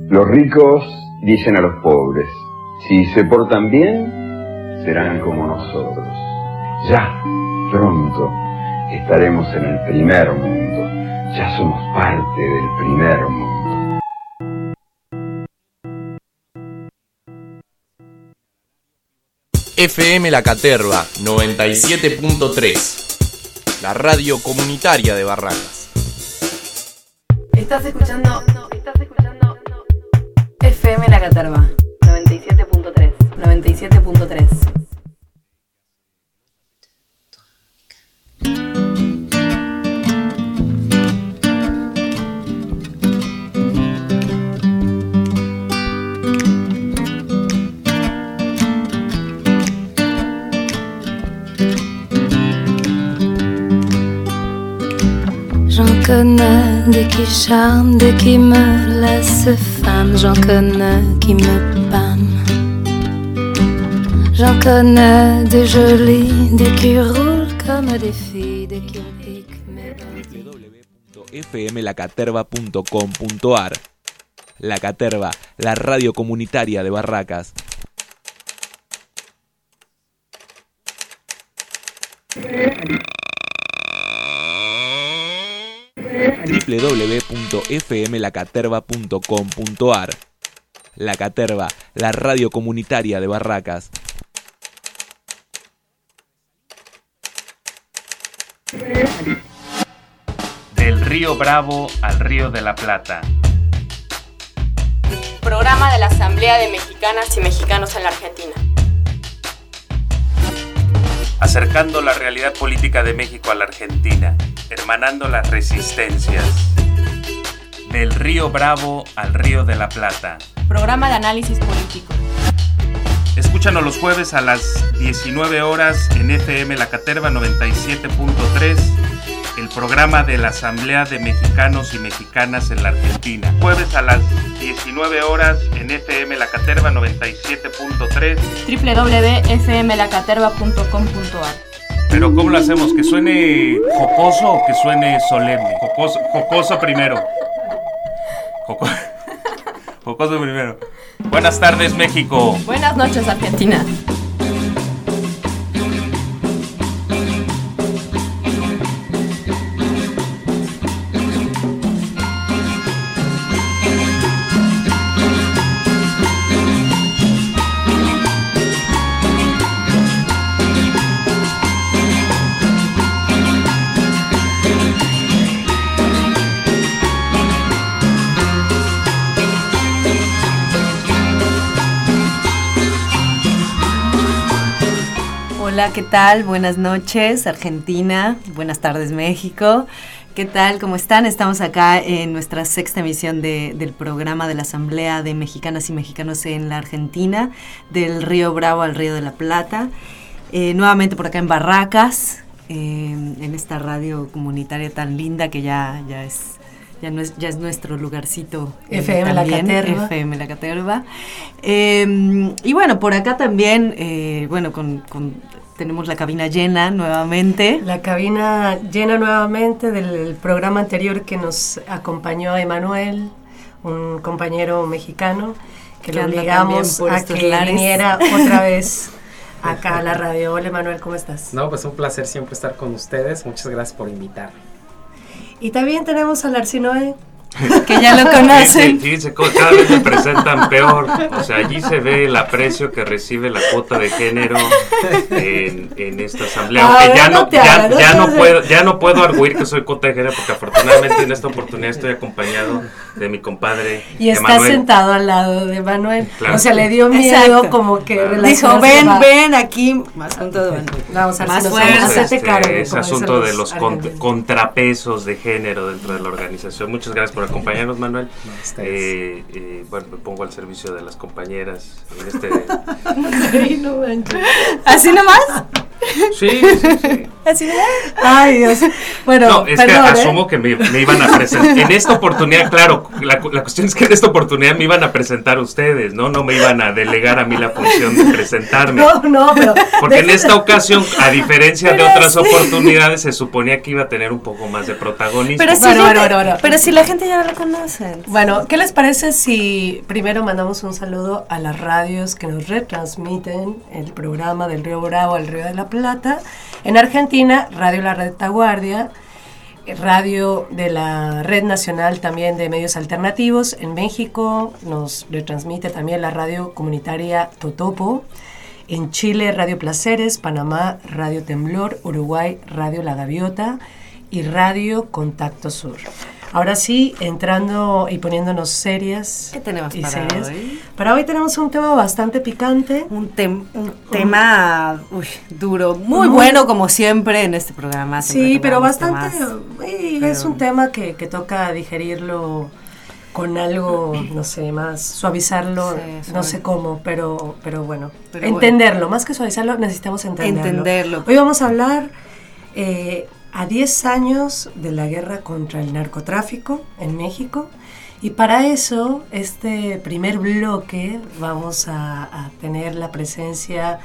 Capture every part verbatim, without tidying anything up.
Los ricos dicen a los pobres, si se portan bien, serán como nosotros. Ya, pronto, estaremos en el primer mundo. Ya somos parte del primer mundo. F M La Caterva noventa y siete punto tres, la radio comunitaria de Barracas. Estás escuchando, estás escuchando F M La Caterva noventa y siete punto tres, noventa y siete punto tres. J'en connais des qui charment, des qui me laissent femme. J'en connais qui me pâment. J'en connais des jolies, des qui roulent comme des filles, des qui piquent mes bandits. w w w punto f m la caterva punto com punto a r. La Caterva, la radio comunitaria de Barracas. w w w punto f m la caterva punto com punto a r. La Caterva, la radio comunitaria de Barracas. Del río Bravo al río de la Plata. Programa de la Asamblea de Mexicanas y Mexicanos en la Argentina. Acercando la realidad política de México a la Argentina, hermanando las resistencias. Del río Bravo al río de la Plata. Programa de análisis político. Escúchanos los jueves a las diecinueve horas en F M La Caterva noventa y siete punto tres, el programa de la Asamblea de Mexicanos y Mexicanas en la Argentina. Jueves a las diecinueve horas en F M La Caterva noventa y siete punto tres. w w w punto f m la caterva punto com punto a r. Pero ¿cómo lo hacemos? ¿Que suene jocoso o que suene solemne? Jocoso, jocoso primero. Joco- jocoso primero. Buenas tardes, México. Buenas noches, Argentina. Hola, ¿qué tal? Buenas noches, Argentina. Buenas tardes, México. ¿Qué tal? ¿Cómo están? Estamos acá en nuestra sexta emisión de, del programa de la Asamblea de Mexicanas y Mexicanos en la Argentina, del Río Bravo al Río de la Plata. Eh, nuevamente por acá en Barracas, eh, en esta radio comunitaria tan linda que ya, ya es... Ya, no es, ya es nuestro lugarcito. F M La Caterva. F M La Caterva. Eh, y bueno, por acá también, eh, bueno, con, con tenemos la cabina llena nuevamente. La cabina llena nuevamente del programa anterior que nos acompañó a Emanuel, un compañero mexicano, que, que lo obligamos a que lares. viniera otra vez acá a la radio. Hola, Emanuel, ¿cómo estás? No, pues un placer siempre estar con ustedes. Muchas gracias por invitarme. Y también tenemos al Arsinoe, que ya lo conocen. Fíjense, cada vez me presentan peor. O sea, allí se ve el aprecio que recibe la cuota de género en, en esta asamblea. Aunque ah, ya, no, no ya, hagas, ya, no no puedo, ya no puedo arguir que soy cuota de género, porque afortunadamente en esta oportunidad estoy acompañado de mi compadre y está Emanuel. Sentado al lado de Manuel. Claro. O sea, le dio miedo. Exacto. Como que claro. Dijo, ven, ven aquí, más junto de Manuel. Vamos a más fuerza. Este, cargo, ese asunto de los cont- contrapesos de género dentro de la organización. Muchas gracias por acompañarnos, Manuel. No, eh, eh, bueno, me pongo al servicio de las compañeras en este... Sí, no manches. ¿Así nomás? Sí, sí, sí. Así de, ay Dios. Bueno, no, es perdón, que asumo ¿eh? que me, me iban a presentar. En esta oportunidad, claro, la, la cuestión es que en esta oportunidad me iban a presentar ustedes, ¿no? No me iban a delegar a mí la función de presentarme. No, no, pero... Porque en esta ocasión, a diferencia de otras sí. oportunidades, se suponía que iba a tener un poco más de protagonismo. Pero si, bueno, gente, bueno, bueno, pero si la gente ya lo conoce. Bueno, ¿qué les parece si primero mandamos un saludo a las radios que nos retransmiten el programa del Río Bravo al Río de la Plata? En Argentina, Radio La Retaguardia, radio de la Red Nacional también de Medios Alternativos. En México nos retransmite también la radio comunitaria Totopo. En Chile, Radio Placeres. Panamá, Radio Temblor. Uruguay, Radio La Gaviota. Y Radio Contacto Sur. Ahora sí, entrando y poniéndonos serias. ¿Qué tenemos y para serias. hoy? Para hoy tenemos un tema bastante picante. Un, tem, un tema uy, duro, muy, muy bueno como siempre en este programa. Sí, pero bastante, uy, pero... es un tema que, que toca digerirlo con algo, no sé, más suavizarlo, sí, no sé cómo, pero, pero bueno, pero entenderlo, bueno. Más que suavizarlo, necesitamos entenderlo. Entenderlo. Hoy vamos a hablar... Eh, a diez años de la guerra contra el narcotráfico en México, y para eso, este primer bloque, vamos a, a tener la presencia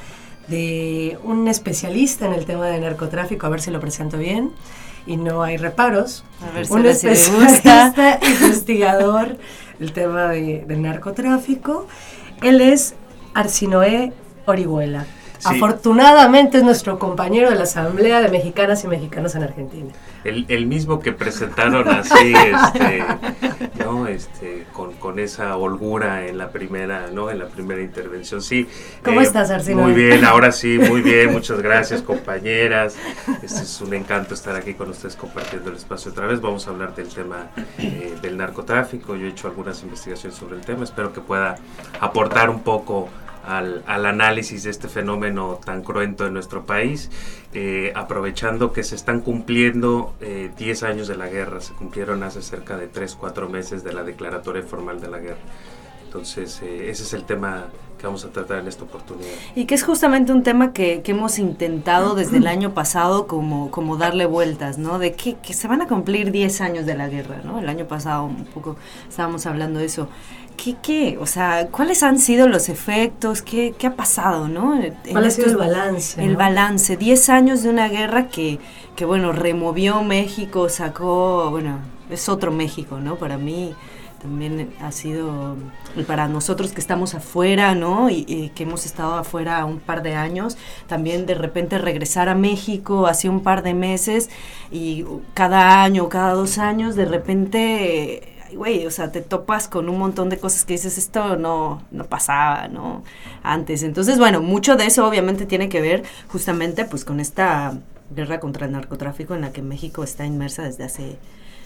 de un especialista en el tema de narcotráfico, a ver si lo presento bien, y no hay reparos, a ver si un especialista investigador del tema de, del narcotráfico. Él es Arsinoe Orihuela. Sí. Afortunadamente es nuestro compañero de la Asamblea de Mexicanas y Mexicanos en Argentina. El, el mismo que presentaron así, este, ¿no? Este, con, con esa holgura en la primera, ¿no? En la primera intervención, sí. ¿Cómo eh, estás, Arsinoe? Muy bien, ahora sí, muy bien, muchas gracias, compañeras. Este es un encanto estar aquí con ustedes compartiendo el espacio otra vez. Vamos a hablar del tema eh, del narcotráfico. Yo he hecho algunas investigaciones sobre el tema, espero que pueda aportar un poco Al, al análisis de este fenómeno tan cruento en nuestro país, eh, aprovechando que se están cumpliendo eh, diez años de la guerra, se cumplieron hace cerca de tres, cuatro meses de la declaratoria formal de la guerra. Entonces, eh, ese es el tema que vamos a tratar en esta oportunidad. Y que es justamente un tema que, que hemos intentado desde el año pasado como, como darle vueltas, ¿no? De que, que se van a cumplir diez años de la guerra, ¿no? El año pasado un poco estábamos hablando de eso. ¿Qué, qué? O sea, ¿cuáles han sido los efectos? ¿Qué, qué ha pasado, no? En ¿Cuál ha sido el balance? El ¿no? balance. Diez años de una guerra que, que, bueno, removió México, sacó, bueno, es otro México, ¿no? Para mí también ha sido, para nosotros que estamos afuera, ¿no? Y, y que hemos estado afuera un par de años, también de repente regresar a México hace un par de meses y cada año, cada dos años, de repente... güey, o sea, te topas con un montón de cosas que dices, esto no, no pasaba, ¿no? Antes. Entonces, bueno, mucho de eso obviamente tiene que ver justamente pues con esta guerra contra el narcotráfico en la que México está inmersa desde hace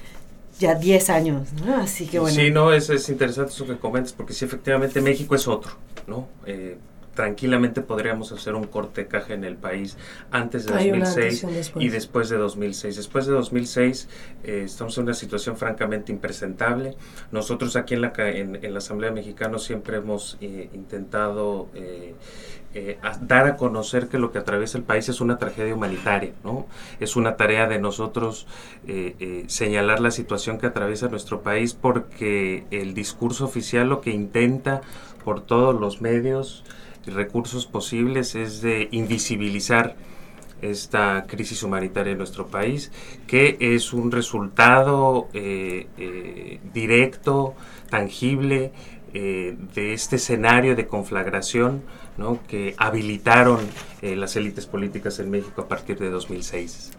ya diez años, ¿no? Así que bueno. Sí, no, es, es interesante eso que comentas, porque sí, efectivamente México es otro, ¿no? Eh, tranquilamente podríamos hacer un corte de caja en el país antes de dos mil seis y después de dos mil seis. Después de dos mil seis eh, estamos en una situación francamente impresentable. Nosotros aquí en la, en, en la Asamblea Mexicana siempre hemos eh, intentado eh, eh, a dar a conocer que lo que atraviesa el país es una tragedia humanitaria, ¿no? Es una tarea de nosotros eh, eh, señalar la situación que atraviesa nuestro país, porque el discurso oficial lo que intenta por todos los medios y recursos posibles es de invisibilizar esta crisis humanitaria en nuestro país, que es un resultado eh, eh, directo, tangible, eh, de este escenario de conflagración, ¿no? Que habilitaron eh, las élites políticas en México a partir de dos mil seis.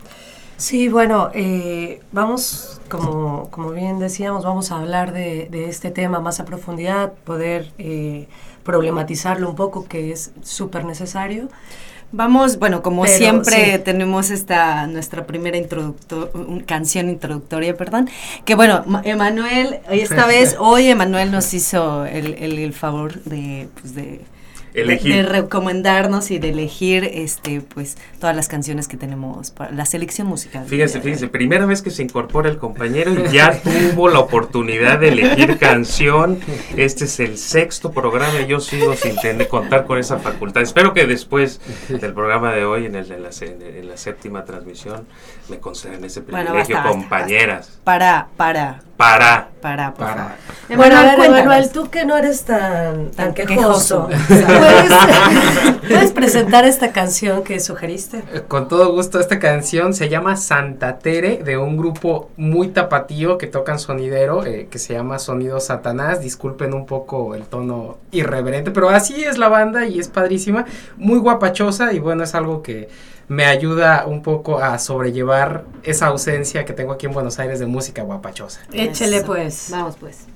Sí, bueno, eh, vamos, como, como bien decíamos, vamos a hablar de, de este tema más a profundidad, poder eh, problematizarlo un poco, que es súper necesario. Vamos, bueno, como Pero, siempre sí. tenemos esta, nuestra primera introductor, canción introductoria, perdón, que bueno, Emanuel, esta vez, hoy Emanuel nos hizo el, el, el favor de, pues de elegir. De, de recomendarnos y de elegir este pues todas las canciones que tenemos para la selección musical. Fíjense, fíjense, primera vez que se incorpora el compañero y ya tuvo la oportunidad de elegir canción. Este es el sexto programa y yo sigo sin tener, contar con esa facultad. Espero que después del programa de hoy, en, el, en, la, en la séptima transmisión, me concedan ese privilegio, bueno, basta, compañeras. Basta. Para, para. Para. Para, para. para. Bueno, a ver, Emanuel, tú que no eres tan, tan quejoso, ¿puedes, ¿puedes presentar esta canción que sugeriste? Con todo gusto. Esta canción se llama Santa Tere, de un grupo muy tapatío que tocan sonidero, eh, que se llama Sonido Satanás. Disculpen un poco el tono irreverente, pero así es la banda y es padrísima, muy guapachosa, y bueno, es algo que me ayuda un poco a sobrellevar esa ausencia que tengo aquí en Buenos Aires de música guapachosa. Échele pues. Vamos pues.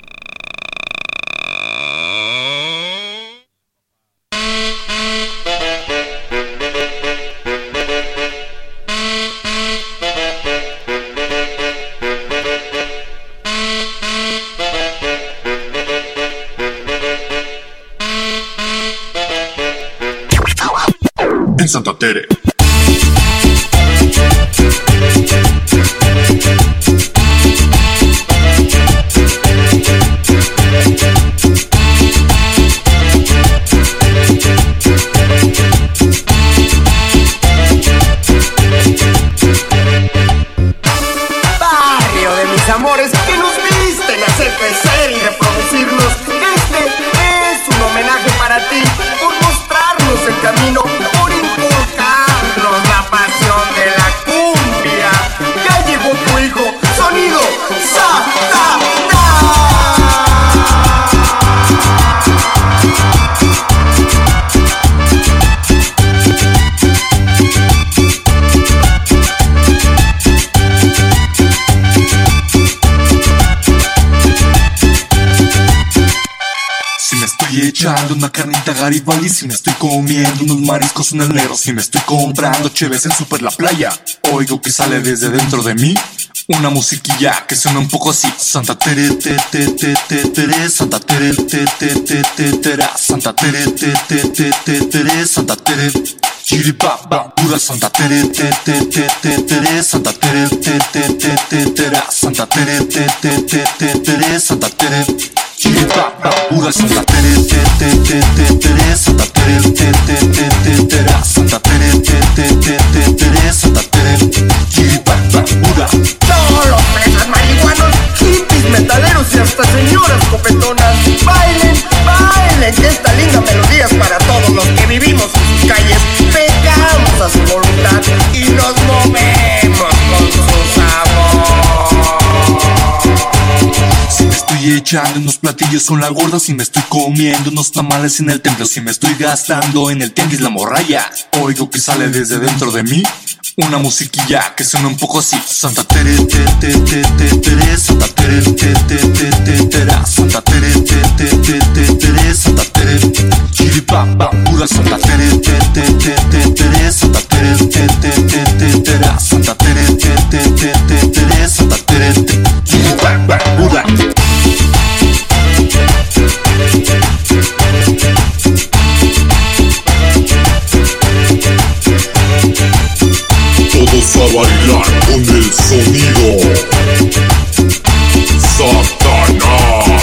En Santa Tere. Barrio de mis amores que nos visten a hacer crecer y reproducirnos. Este es un homenaje para ti por mostrarnos el camino, por inculcarnos la pasión de la cumbia. Ya llegó tu hijo, Sonido Satanás. Echando una carnita Garibaldi, si me estoy comiendo unos mariscos en el negro, si me estoy comprando cheves en Super La Playa, oigo que sale desde dentro de mí una musiquilla que suena un poco así. Santa Tere, te, te, te, te, tere, Santa Tere, te, te, te, te, tera, Santa Tere, te, te, te, te, tere, Santa Tere, chiripapa, pura Santa Tere, te, te, te, te, tere, Santa Tere, te, te, te, te, tera, Santa Tere, te, te, te, te, tere, Santa Tere, chiripapa, pura Santa Tere, te, te, te, te, tere, Santa Tere, te, te, te, te, tera, Santa Tere, te, te, te, te, tere, Santa Tere, chiripapa, pura. Todos los fresas, marihuanos, hippies, metaleros y hasta señoras copetonas, bailen, bailen, que esta linda melodía es para todos los que vivimos en sus calles, pegamos a su voluntad y nos movemos con su sabor. Si me estoy echando unos platillos con la gorda, si me estoy comiendo unos tamales en el templo, si me estoy gastando en el tianguis la morralla, oigo que sale desde dentro de mí una musiquilla que suena un poco así. Santa Tere, te, te, te, te, tere, Santa Tere, te, te, te, te, tera, Santa Tere, te, te, te, te, tere, Santa Tere, chiripapa, pura Santa Tere, te, te, te, te, tere, Santa Tere, te, te, te, te, tera, Santa Tere, te, te, te, te, tere, Santa Tere, chiripapa, pura. Todos a bailar con el sonido Satanás.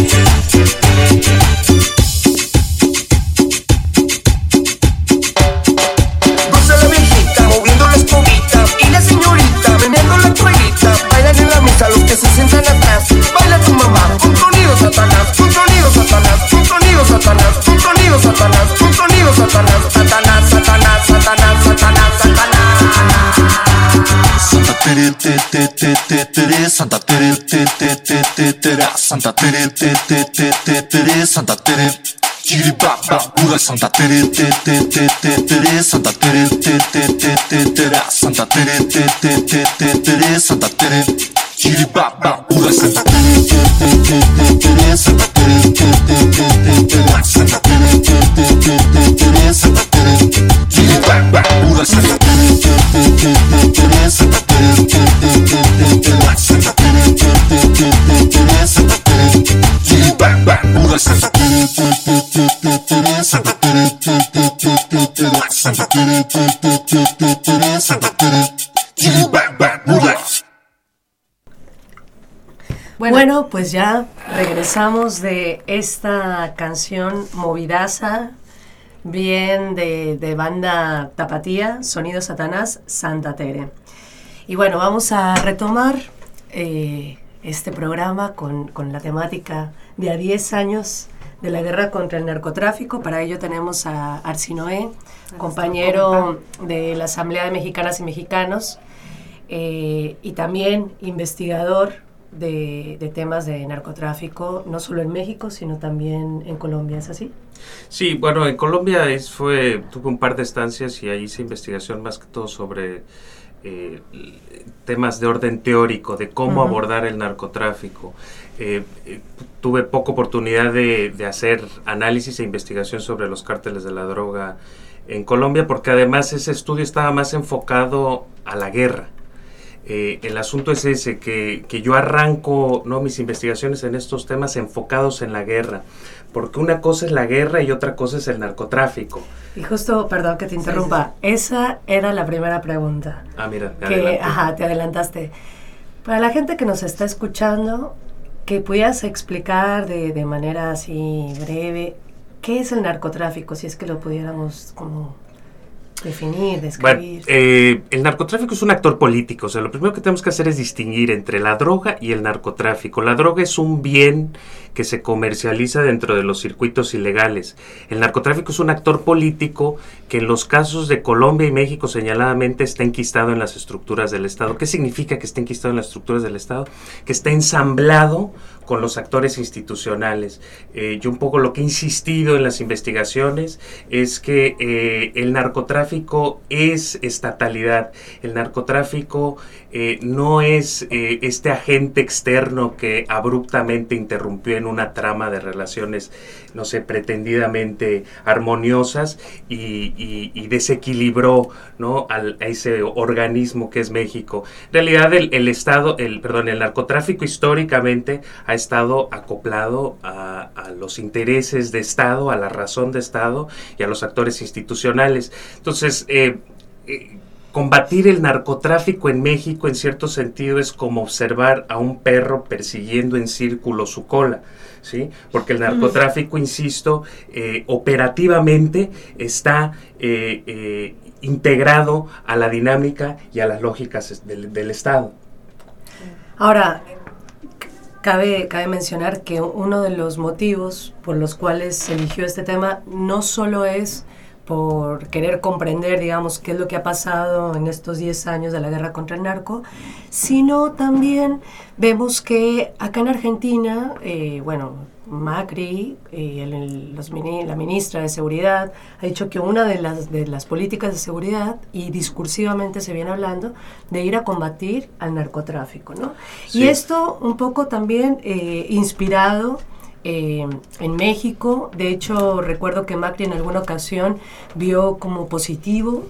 Goza la viejita moviendo la escobita y la señorita meneando la toallita. Bailan en la misa los que se sientan atrás. Baila tu mamá con sonido Satanás, con sonido Satanás, con sonido Satanás, con sonido Satanás, con sonido Satanás, Satanás, Satanás, Satanás, Satanás, Satanás. Santa Tere, te, te, te, te, tere, Santa Tere, te, te, te, te, tera, Santa Tere, te, te, te, te, tere, Santa Tere, chiripapa, pura Santa Tere, te, te, te, te, tere, Santa Tere, te, te, te, te, tera, Santa Tere, te, te, te, te, tere, Santa Tere, chiripapa, pura Santa Tere, te, te, te, te, tere, Santa Tere, te, te, te, te, tera, Santa Tere, te, te, te, te, tere, Santa Tere, chiripapa, pura Santa Tere, te, te, te, te, tere, Santa Tere, te, te, te, te, tera, Santa Tere, te, te, te, te, tere, Santa Tere, chiripapa, pura Santa Tere, te, te, te, te, tere, Santa pues ya regresamos de esta canción movidaza, bien de, de banda tapatía, Sonido Satanás, Santa Tere. Y bueno, vamos a retomar eh, este programa con, con la temática de a diez años de la guerra contra el narcotráfico. Para ello tenemos a Arsi Noé, compañero de la Asamblea de Mexicanas y Mexicanos, eh, y también investigador de, de temas de narcotráfico, no solo en México, sino también en Colombia, ¿es así? Sí, bueno, en Colombia es, fue, tuve un par de estancias y ahí hice investigación más que todo sobre eh, temas de orden teórico, de cómo uh-huh. abordar el narcotráfico. Eh, eh, tuve poca oportunidad de, de hacer análisis e investigación sobre los cárteles de la droga en Colombia, porque además ese estudio estaba más enfocado a la guerra. Eh, el asunto es ese, que, que yo arranco, ¿no?, mis investigaciones en estos temas enfocados en la guerra, porque una cosa es la guerra y otra cosa es el narcotráfico. Y justo, perdón que te interrumpa, sí, sí, sí. esa era la primera pregunta. Ah, mira, te que, ajá, te adelantaste. Para la gente que nos está escuchando, que pudieras explicar de, de manera así breve, ¿qué es el narcotráfico? Si es que lo pudiéramos como definir, describir. Bueno, eh, el narcotráfico es un actor político. O sea, lo primero que tenemos que hacer es distinguir entre la droga y el narcotráfico. La droga es un bien que se comercializa dentro de los circuitos ilegales. El narcotráfico es un actor político que en los casos de Colombia y México señaladamente está enquistado en las estructuras del Estado. ¿Qué significa que está enquistado en las estructuras del Estado? Que está ensamblado con los actores institucionales. Eh, yo un poco lo que he insistido en las investigaciones es que eh, el narcotráfico es estatalidad. El narcotráfico eh, no es eh, este agente externo que abruptamente interrumpió en una trama de relaciones, no sé, pretendidamente armoniosas y, y, y desequilibró, ¿no?, al, a ese organismo que es México. En realidad el, el Estado, el perdón, el narcotráfico históricamente ha estado acoplado a, a los intereses de Estado, a la razón de Estado y a los actores institucionales. Entonces, eh, eh, combatir el narcotráfico en México en cierto sentido es como observar a un perro persiguiendo en círculo su cola, ¿sí? Porque el narcotráfico, insisto, eh, operativamente está eh, eh, integrado a la dinámica y a las lógicas del, del Estado. Ahora, Cabe, cabe mencionar que uno de los motivos por los cuales se eligió este tema no solo es por querer comprender, digamos, qué es lo que ha pasado en estos diez años de la guerra contra el narco, sino también vemos que acá en Argentina, eh, bueno, Macri, eh, el, el, los, la ministra de Seguridad, ha dicho que una de las, de las políticas de seguridad, y discursivamente se viene hablando, de ir a combatir al narcotráfico, ¿no? Sí. Y esto un poco también eh, inspirado eh, en México. De hecho, recuerdo que Macri en alguna ocasión vio como positivo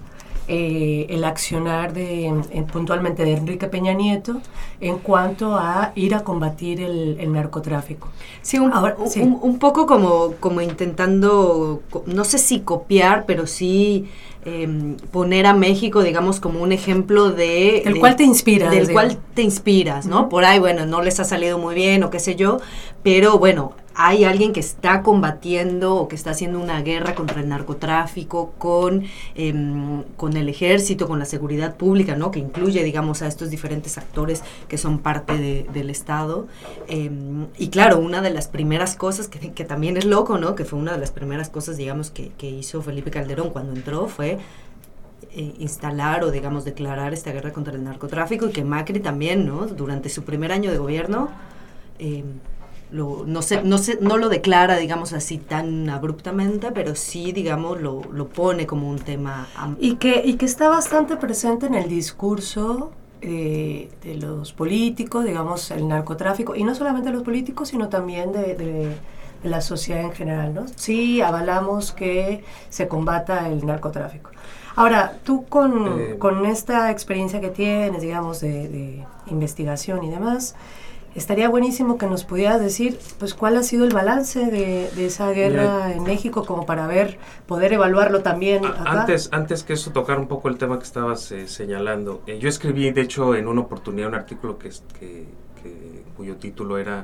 Eh, el accionar de, eh, puntualmente de Enrique Peña Nieto en cuanto a ir a combatir el, el narcotráfico. Sí, un, Ahora, un, sí. Un, un poco como, como intentando, no sé si copiar, pero sí eh, poner a México, digamos, como un ejemplo de... Del de, cual te inspiras. Del digamos. cual te inspiras, ¿no? Uh-huh. Por ahí, bueno, no les ha salido muy bien o qué sé yo, pero bueno, hay alguien que está combatiendo o que está haciendo una guerra contra el narcotráfico con, eh, con el ejército, con la seguridad pública, ¿no?, que incluye, digamos, a estos diferentes actores que son parte de, del Estado. Eh, y claro, una de las primeras cosas, que, que también es loco, ¿no?, que fue una de las primeras cosas, digamos, que, que hizo Felipe Calderón cuando entró, fue eh, instalar o, digamos, declarar esta guerra contra el narcotráfico, y que Macri también, ¿no?, durante su primer año de gobierno, eh, Lo, no, sé, no, sé, no lo declara, digamos, así tan abruptamente, pero sí, digamos, lo, lo pone como un tema amplio. Y que, y que está bastante presente en el discurso eh, de los políticos, digamos, el narcotráfico, y no solamente de los políticos, sino también de, de, de la sociedad en general, ¿no? Sí, avalamos que se combata el narcotráfico. Ahora, tú con, eh, con esta experiencia que tienes, digamos, de, de investigación y demás, estaría buenísimo que nos pudieras decir, pues, cuál ha sido el balance de, de esa guerra Mira, en México, como para ver, poder evaluarlo también acá. Antes, antes que eso, tocar un poco el tema que estabas eh, señalando. Eh, yo escribí, de hecho, en una oportunidad un artículo que, que, que cuyo título era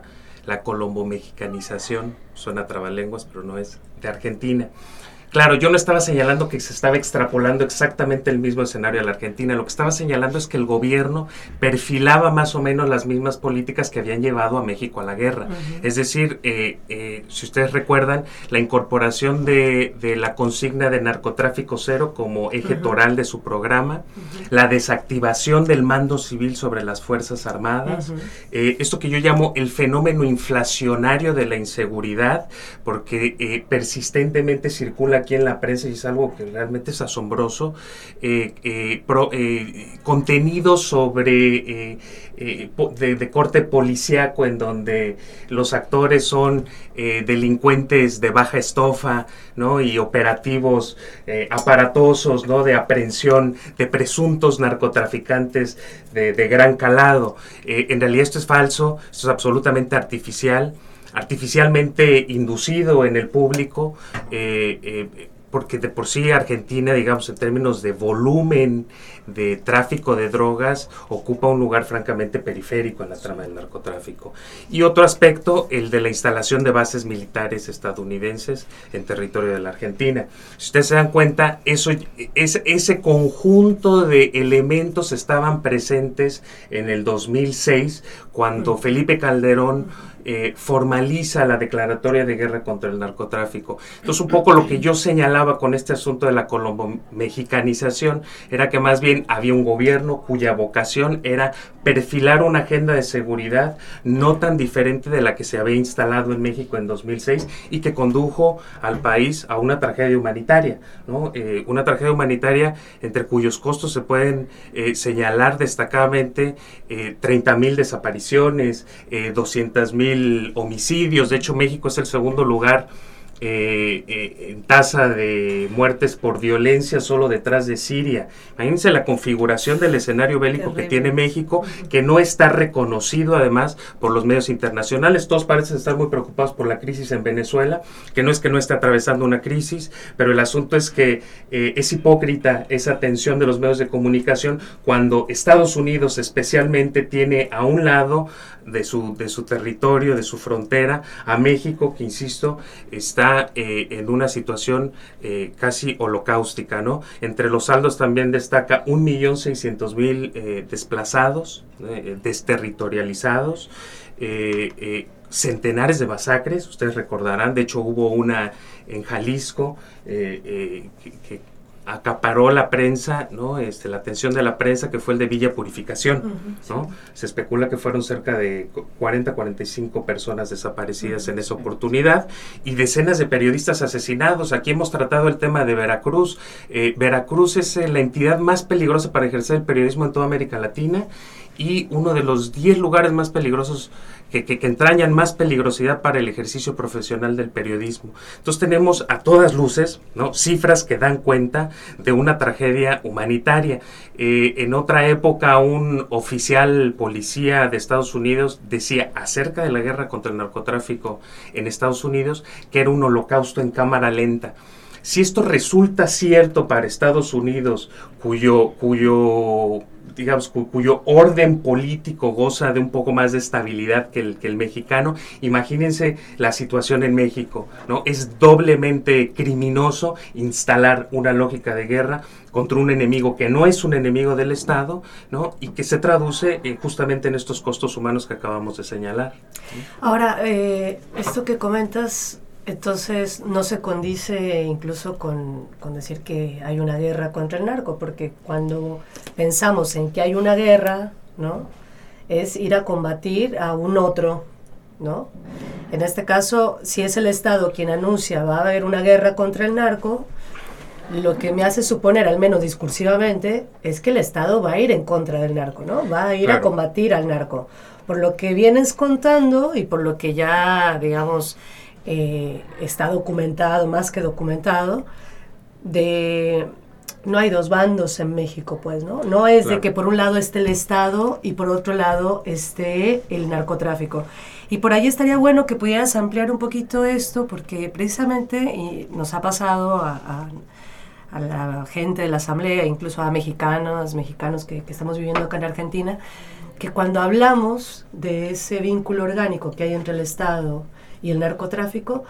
la colombo-mexicanización, suena trabalenguas, pero no es de Argentina. Claro, yo no estaba señalando que se estaba extrapolando exactamente el mismo escenario a la Argentina. Lo que estaba señalando es que el gobierno perfilaba más o menos las mismas políticas que habían llevado a México a la guerra. Uh-huh. Es decir, eh, eh, si ustedes recuerdan, la incorporación de, de la consigna de narcotráfico cero como eje uh-huh. toral de su programa, uh-huh. la desactivación del mando civil sobre las Fuerzas Armadas, uh-huh. eh, esto que yo llamo el fenómeno inflacionario de la inseguridad, porque eh, persistentemente circula aquí en la prensa y es algo que realmente es asombroso, eh, eh, pro, eh, contenido sobre eh, eh, de, de corte policíaco en donde los actores son eh, delincuentes de baja estofa, ¿no? Y operativos eh, aparatosos, ¿no? De aprehensión de presuntos narcotraficantes de, de gran calado. Eh, en realidad esto es falso, esto es absolutamente artificial. artificialmente inducido en el público, eh, eh, porque de por sí Argentina, digamos, en términos de volumen de tráfico de drogas, ocupa un lugar francamente periférico en la trama del narcotráfico. Y otro aspecto, el de la instalación de bases militares estadounidenses en territorio de la Argentina. Si ustedes se dan cuenta, eso, es, ese conjunto de elementos estaban presentes en el dos mil seis, cuando Felipe Calderón Eh, formaliza la declaratoria de guerra contra el narcotráfico. Entonces, un poco lo que yo señalaba con este asunto de la colombo-mexicanización era que más bien había un gobierno cuya vocación era perfilar una agenda de seguridad no tan diferente de la que se había instalado en México en dos mil seis y que condujo al país a una tragedia humanitaria, ¿no? Eh, una tragedia humanitaria entre cuyos costos se pueden eh, señalar destacadamente eh, treinta mil desapariciones, eh, doscientos mil homicidios. De hecho, México es el segundo lugar eh, eh, en tasa de muertes por violencia, solo detrás de Siria. Imagínense la configuración del escenario bélico Terrible. que tiene México, que no está reconocido además por los medios internacionales. Todos parecen estar muy preocupados por la crisis en Venezuela, que no es que no esté atravesando una crisis, pero el asunto es que eh, es hipócrita esa atención de los medios de comunicación cuando Estados Unidos especialmente tiene a un lado de su, de su territorio, de su frontera, a México, que insisto, está eh, en una situación eh, casi holocáustica, ¿no? Entre los saldos también destaca un millón seiscientos mil eh, desplazados, eh, desterritorializados, eh, eh, centenares de masacres, ustedes recordarán, de hecho hubo una en Jalisco eh, eh, que, que acaparó la prensa, ¿no? Este, la atención de la prensa, que fue el de Villa Purificación, uh-huh, ¿no? Sí. Se especula que fueron cerca de cuarenta, cuarenta y cinco personas desaparecidas uh-huh, en esa oportunidad y decenas de periodistas asesinados. Aquí hemos tratado el tema de Veracruz. Eh, Veracruz es eh, la entidad más peligrosa para ejercer el periodismo en toda América Latina y uno de los diez lugares más peligrosos Que, que, que entrañan más peligrosidad para el ejercicio profesional del periodismo. Entonces tenemos a todas luces, ¿no? Cifras que dan cuenta de una tragedia humanitaria. Eh, en otra época un oficial policía de Estados Unidos decía acerca de la guerra contra el narcotráfico en Estados Unidos que era un holocausto en cámara lenta. Si esto resulta cierto para Estados Unidos, cuyo, cuyo digamos, cu- cuyo orden político goza de un poco más de estabilidad que el, que el mexicano, imagínense la situación en México, ¿no? Es doblemente criminoso instalar una lógica de guerra contra un enemigo que no es un enemigo del Estado, ¿no? Y que se traduce eh, justamente en estos costos humanos que acabamos de señalar. Ahora, eh, esto que comentas, entonces no se condice incluso con, con decir que hay una guerra contra el narco, porque cuando pensamos en que hay una guerra, ¿no? Es ir a combatir a un otro, ¿no? En este caso, si es el Estado quien anuncia va a haber una guerra contra el narco, lo que me hace suponer, al menos discursivamente, es que el Estado va a ir en contra del narco, ¿no? Va a ir claro. a combatir al narco. Por lo que vienes contando y por lo que ya, digamos, eh, está documentado, más que documentado, de... No hay dos bandos en México, pues, ¿no? No es claro. de que por un lado esté el Estado y por otro lado esté el narcotráfico. Y por ahí estaría bueno que pudieras ampliar un poquito esto, porque precisamente y nos ha pasado a, a, a la gente de la Asamblea, incluso a mexicanos, mexicanos que, que estamos viviendo acá en Argentina, que cuando hablamos de ese vínculo orgánico que hay entre el Estado y el narcotráfico,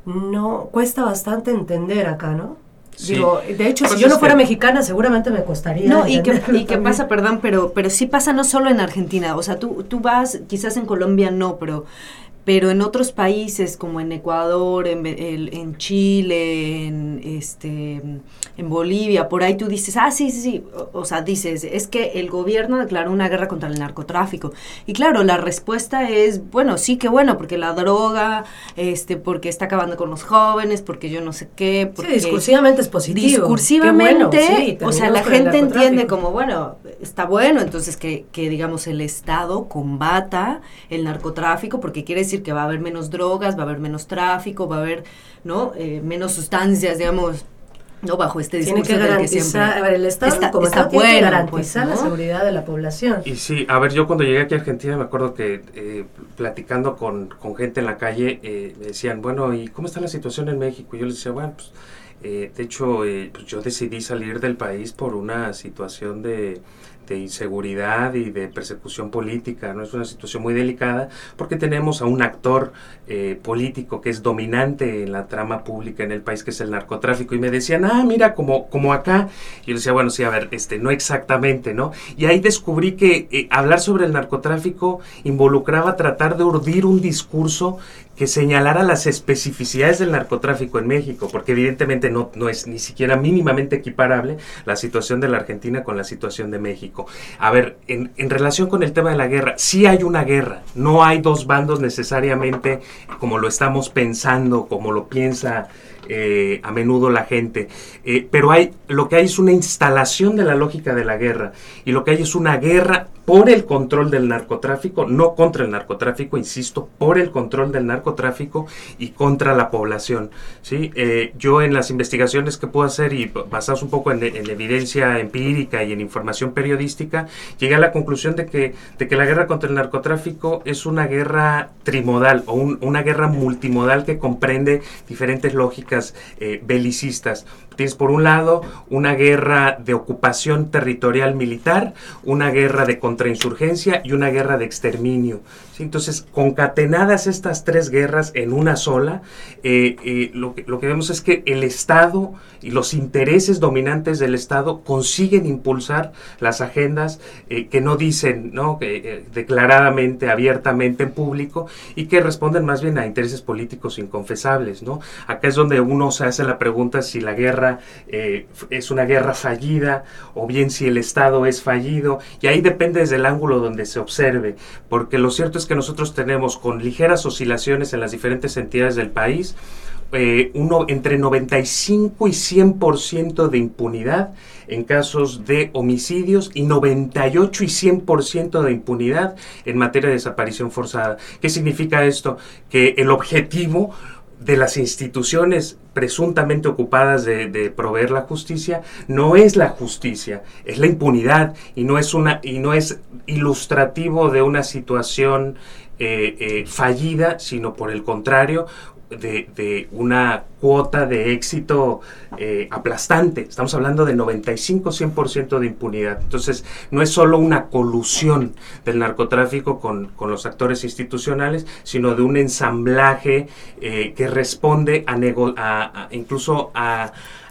no cuesta bastante entender acá, ¿no? Sí. Digo, de hecho, pues si yo no fuera que... mexicana, seguramente me costaría. No, y que, y que pasa, perdón, pero, pero sí pasa no solo en Argentina. O sea, tú, tú vas, quizás en Colombia no, pero... pero en otros países como en Ecuador, en, en Chile, en este en Bolivia, por ahí tú dices, ah, sí, sí, sí, o, o sea, dices, es que el gobierno declaró una guerra contra el narcotráfico. Y claro, la respuesta es, bueno, sí, que bueno, porque la droga, este, porque está acabando con los jóvenes, porque yo no sé qué. Porque sí, discursivamente es positivo. Discursivamente, bueno, sí, o sea, la gente entiende como, bueno, está bueno, entonces que, que digamos el Estado combata el narcotráfico, porque quiere decir que va a haber menos drogas, va a haber menos tráfico, va a haber, ¿no? Eh, menos sustancias, digamos, no bajo este discurso. Tiene que garantizar, a ver, el Estado está, como está está bueno, tiene que garantizar pues, ¿no? la seguridad de la población. Y sí, a ver, yo cuando llegué aquí a Argentina me acuerdo que eh, platicando con, con gente en la calle, eh, me decían, bueno, ¿y cómo está la situación en México? Y yo les decía, bueno, pues, eh, de hecho, eh, pues yo decidí salir del país por una situación de... de inseguridad y de persecución política, ¿no? Es una situación muy delicada porque tenemos a un actor eh, político que es dominante en la trama pública en el país, que es el narcotráfico, y me decían, ah, mira, como, como acá, y yo decía, bueno, sí, a ver, este, no exactamente, ¿no? Y ahí descubrí que eh, hablar sobre el narcotráfico involucraba tratar de urdir un discurso que señalara las especificidades del narcotráfico en México, porque evidentemente no, no es ni siquiera mínimamente equiparable la situación de la Argentina con la situación de México. A ver, en, en relación con el tema de la guerra, sí hay una guerra, no hay dos bandos necesariamente como lo estamos pensando, como lo piensa eh, a menudo la gente, eh, pero hay, lo que hay es una instalación de la lógica de la guerra, y lo que hay es una guerra por el control del narcotráfico, no contra el narcotráfico, insisto, por el control del narcotráfico y contra la población, ¿sí? Eh, yo en las investigaciones que puedo hacer y basados un poco en, en evidencia empírica y en información periodística, llegué a la conclusión de que, de que la guerra contra el narcotráfico es una guerra trimodal o un, una guerra multimodal que comprende diferentes lógicas eh, belicistas. Tienes por un lado una guerra de ocupación territorial militar, una guerra de contrainsurgencia y una guerra de exterminio, ¿sí? Entonces, concatenadas estas tres guerras en una sola, eh, eh, lo, que, lo que vemos es que el Estado y los intereses dominantes del Estado consiguen impulsar las agendas eh, que no dicen, ¿no? Que, eh, declaradamente, abiertamente en público, y que responden más bien a intereses políticos inconfesables, ¿no? Acá es donde uno se hace la pregunta si la guerra Eh, es una guerra fallida o bien si el Estado es fallido, y ahí depende desde el ángulo donde se observe, porque lo cierto es que nosotros tenemos con ligeras oscilaciones en las diferentes entidades del país eh, uno entre noventa y cinco y cien por ciento de impunidad en casos de homicidios y noventa y ocho y cien por ciento de impunidad en materia de desaparición forzada. ¿Qué significa esto? Que el objetivo de las instituciones presuntamente ocupadas de, de proveer la justicia no es la justicia, es la impunidad, y no es una y no es ilustrativo de una situación eh, eh, fallida, sino por el contrario de, de una cuota de éxito eh, aplastante. Estamos hablando de noventa y cinco a cien por ciento de impunidad. Entonces, no es solo una colusión del narcotráfico con, con los actores institucionales, sino de un ensamblaje eh, que responde a, nego a, a incluso a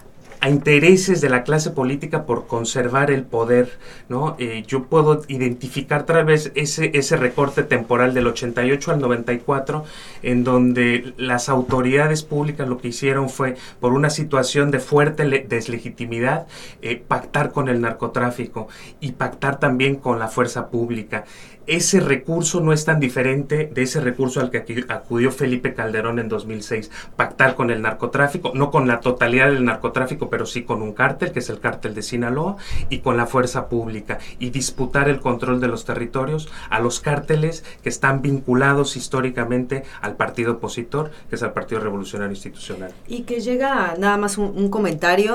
a intereses de la clase política por conservar el poder, ¿no? Eh, yo puedo identificar tal vez ese, ese recorte temporal del ochenta y ocho al noventa y cuatro, en donde las autoridades públicas lo que hicieron fue, por una situación de fuerte deslegitimidad, eh, pactar con el narcotráfico y pactar también con la fuerza pública. Ese recurso no es tan diferente de ese recurso al que acudió Felipe Calderón en dos mil seis, pactar con el narcotráfico, no con la totalidad del narcotráfico, pero sí con un cártel, que es el cártel de Sinaloa, y con la fuerza pública, y disputar el control de los territorios a los cárteles que están vinculados históricamente al partido opositor, que es el Partido Revolucionario Institucional. Y que llega nada más un, un comentario.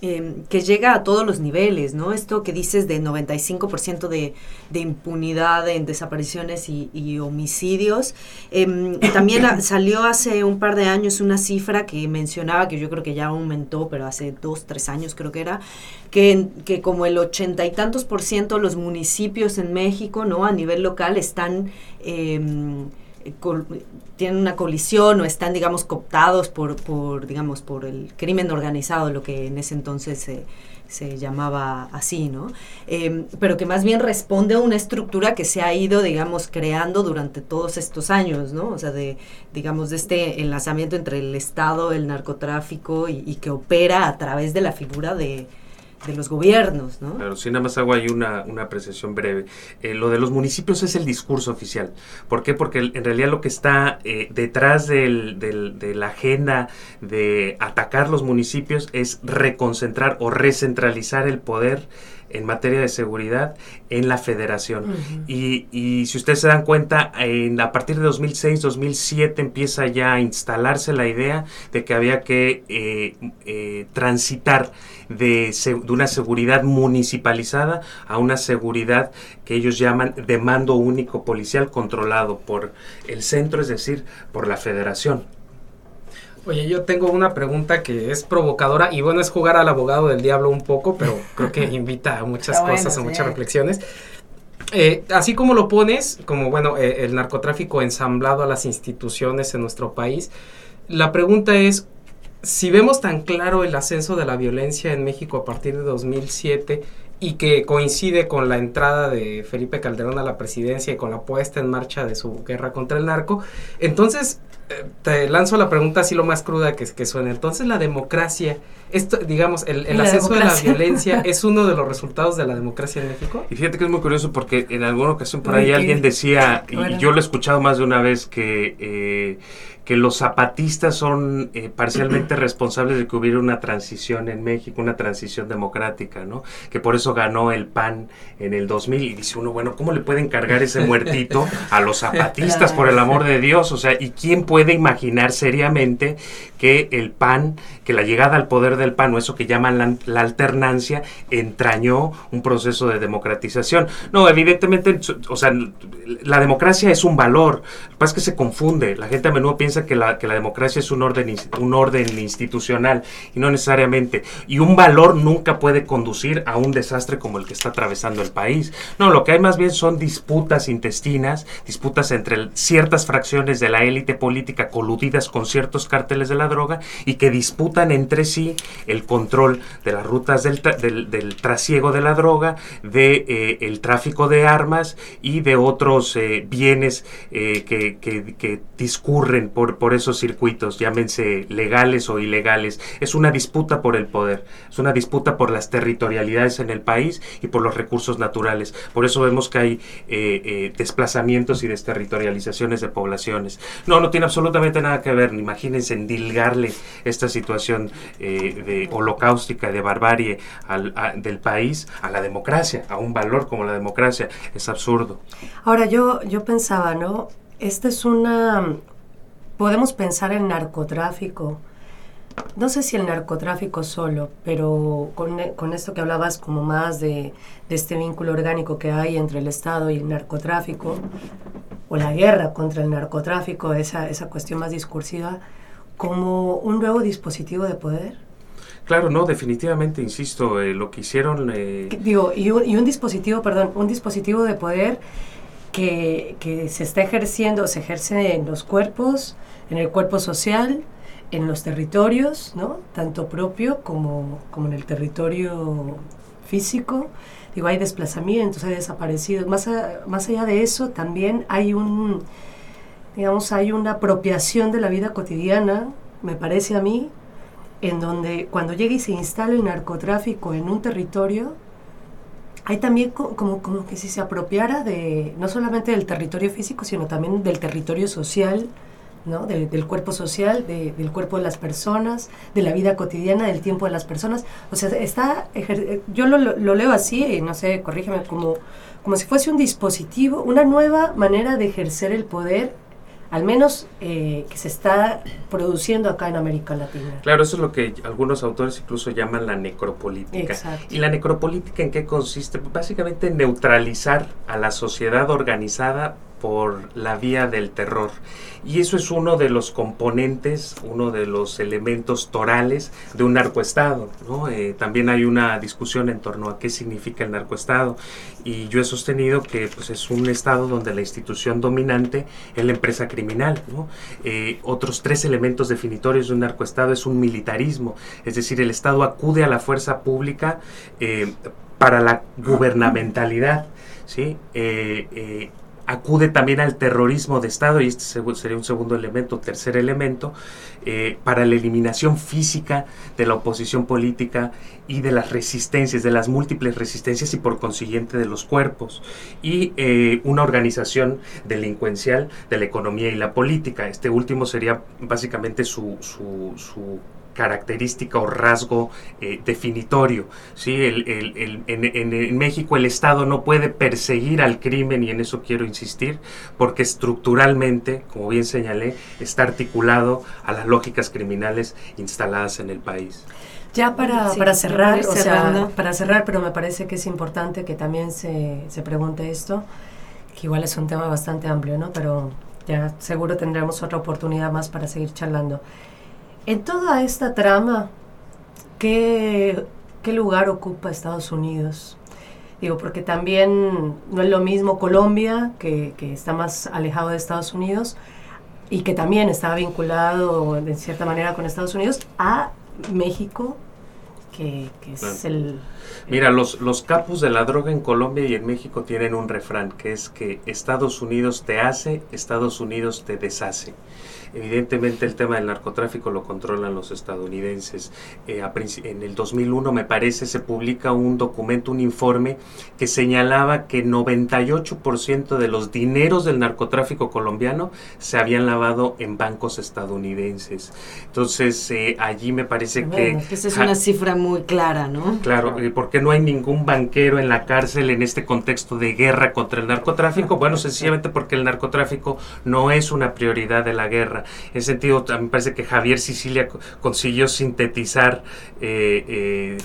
eh, que llega a todos los niveles, ¿no? Esto que dices de noventa y cinco por ciento de, de impunidad en desapariciones y, y homicidios. Eh, también a, salió hace un par de años una cifra que mencionaba, que yo creo que ya aumentó, pero hace dos, tres años creo que era, que, que como el ochenta y tantos por ciento de los municipios en México, ¿no? A nivel local están... Eh, Col- tienen una colisión o están, digamos, cooptados por, por, digamos, por el crimen organizado, lo que en ese entonces se, se llamaba así, ¿no? Eh, pero que más bien responde a una estructura que se ha ido, digamos, creando durante todos estos años, ¿no? O sea, de, digamos, de este enlazamiento entre el Estado, el narcotráfico y, y que opera a través de la figura de... de los gobiernos, ¿no? Claro, si nada más hago ahí una, una apreciación breve. Eh, lo de los municipios es el discurso oficial. ¿Por qué? Porque en realidad lo que está eh, detrás del, del, de la agenda de atacar los municipios es reconcentrar o recentralizar el poder en materia de seguridad en la federación. Uh-huh. Y, y si ustedes se dan cuenta, en, a partir de dos mil seis, dos mil siete empieza ya a instalarse la idea de que había que eh, eh, transitar de, de una seguridad municipalizada a una seguridad que ellos llaman de mando único policial controlado por el centro, es decir, por la federación. Oye, yo tengo una pregunta que es provocadora y bueno, es jugar al abogado del diablo un poco, pero creo que invita a muchas Está cosas, bueno, a sí. muchas reflexiones. Eh, así como lo pones, como bueno, eh, el narcotráfico ensamblado a las instituciones en nuestro país, la pregunta es, si vemos tan claro el ascenso de la violencia en México a partir de dos mil siete y que coincide con la entrada de Felipe Calderón a la presidencia y con la puesta en marcha de su guerra contra el narco, entonces eh, te lanzo la pregunta así lo más cruda que, que suene. Entonces la democracia, esto, digamos, el, el ascenso democracia. de la violencia es uno de los resultados de la democracia en México. Y fíjate que es muy curioso porque en alguna ocasión por ahí Ay, alguien decía, y bueno. yo lo he escuchado más de una vez, que... Eh, que los zapatistas son eh, parcialmente responsables de que hubiera una transición en México, una transición democrática, ¿no? Que por eso ganó el P A N en el dos mil, y dice uno, bueno, ¿cómo le pueden cargar ese muertito a los zapatistas, por el amor de Dios? O sea, ¿y quién puede imaginar seriamente que el P A N, que la llegada al poder del P A N, o eso que llaman la, la alternancia, entrañó un proceso de democratización? No, evidentemente, o sea, la democracia es un valor, lo que pasa es que se confunde, la gente a menudo piensa que la, que la democracia es un orden, un orden institucional y no necesariamente, y un valor nunca puede conducir a un desastre como el que está atravesando el país. No, lo que hay más bien son disputas intestinas, disputas entre ciertas fracciones de la élite política coludidas con ciertos cárteles de la droga y que disputan entre sí el control de las rutas del, tra- del, del trasiego de la droga, de eh, el tráfico de armas y de otros eh, bienes eh, que, que, que discurren por Por, por esos circuitos, llámense legales o ilegales. Es una disputa por el poder, es una disputa por las territorialidades en el país y por los recursos naturales. Por eso vemos que hay eh, eh, desplazamientos y desterritorializaciones de poblaciones. No, no tiene absolutamente nada que ver. Imagínense endilgarle esta situación eh, de holocaustica, de barbarie al, a, del país a la democracia, a un valor como la democracia. Es absurdo. Ahora, yo, yo pensaba, ¿no? Esta es una... Podemos pensar en narcotráfico, no sé si el narcotráfico solo, pero con, con esto que hablabas como más de, de este vínculo orgánico que hay entre el Estado y el narcotráfico, o la guerra contra el narcotráfico, esa, esa cuestión más discursiva, como un nuevo dispositivo de poder. Claro, no, definitivamente, insisto, eh, lo que hicieron... Eh... Digo, y un, y un dispositivo, perdón, un dispositivo de poder... Que, que se está ejerciendo, se ejerce en los cuerpos, en el cuerpo social, en los territorios, ¿no? Tanto propio como, como en el territorio físico. Digo, hay desplazamientos, hay desaparecidos. Más, a, más allá de eso, también hay un, digamos, hay una apropiación de la vida cotidiana, me parece a mí, en donde cuando llega y se instala el narcotráfico en un territorio, hay también co- como, como que si se apropiara de no solamente del territorio físico, sino también del territorio social, ¿no? De, del cuerpo social, de, del cuerpo de las personas, de la vida cotidiana, del tiempo de las personas. O sea, está ejer- yo lo, lo leo así, no sé, corrígeme, como, como si fuese un dispositivo, una nueva manera de ejercer el poder al menos eh, que se está produciendo acá en América Latina. Claro, eso es lo que algunos autores incluso llaman la necropolítica. Exacto. ¿Y la necropolítica en qué consiste? Básicamente neutralizar a la sociedad organizada por la vía del terror. Y eso es uno de los componentes, uno de los elementos torales de un narcoestado, ¿no? Eh, también hay una discusión en torno a qué significa el narcoestado. Y yo he sostenido que pues, es un estado donde la institución dominante es la empresa criminal, ¿no? Eh, otros tres elementos definitorios de un narcoestado es un militarismo, es decir, el Estado acude a la fuerza pública eh, para la gubernamentalidad, ¿sí? Eh, eh, acude también al terrorismo de Estado, y este sería un segundo elemento, tercer elemento, eh, para la eliminación física de la oposición política y de las resistencias, de las múltiples resistencias y por consiguiente de los cuerpos, y eh, una organización delincuencial de la economía y la política. Este último sería básicamente su, su, su característica o rasgo eh, definitorio, ¿sí? El, el, el, en, en, en México el Estado no puede perseguir al crimen, y en eso quiero insistir, porque estructuralmente, como bien señalé, está articulado a las lógicas criminales instaladas en el país. Ya para, sí, para cerrar, o cerrando. sea, para cerrar, pero me parece que es importante que también se, se pregunte esto, que igual es un tema bastante amplio, ¿no? Pero ya seguro tendremos otra oportunidad más para seguir charlando. En toda esta trama, ¿qué, qué lugar ocupa Estados Unidos? Digo, porque también no es lo mismo Colombia, que, que está más alejado de Estados Unidos, y que también está vinculado de cierta manera con Estados Unidos, a México, que, que es claro. el... Mira, los, los capos de la droga en Colombia y en México tienen un refrán, que es que Estados Unidos te hace, Estados Unidos te deshace. Evidentemente el tema del narcotráfico lo controlan los estadounidenses. Eh, a en el dos mil uno, me parece, se publica un documento, un informe que señalaba que noventa y ocho por ciento de los dineros del narcotráfico colombiano se habían lavado en bancos estadounidenses. Entonces eh, allí me parece bueno, que... que esa es una cifra muy clara, ¿no? Claro, eh, porque no hay ningún banquero en la cárcel en este contexto de guerra contra el narcotráfico. Bueno, sencillamente porque el narcotráfico no es una prioridad de la guerra. En ese sentido, me parece que Javier Sicilia consiguió sintetizar eh, eh,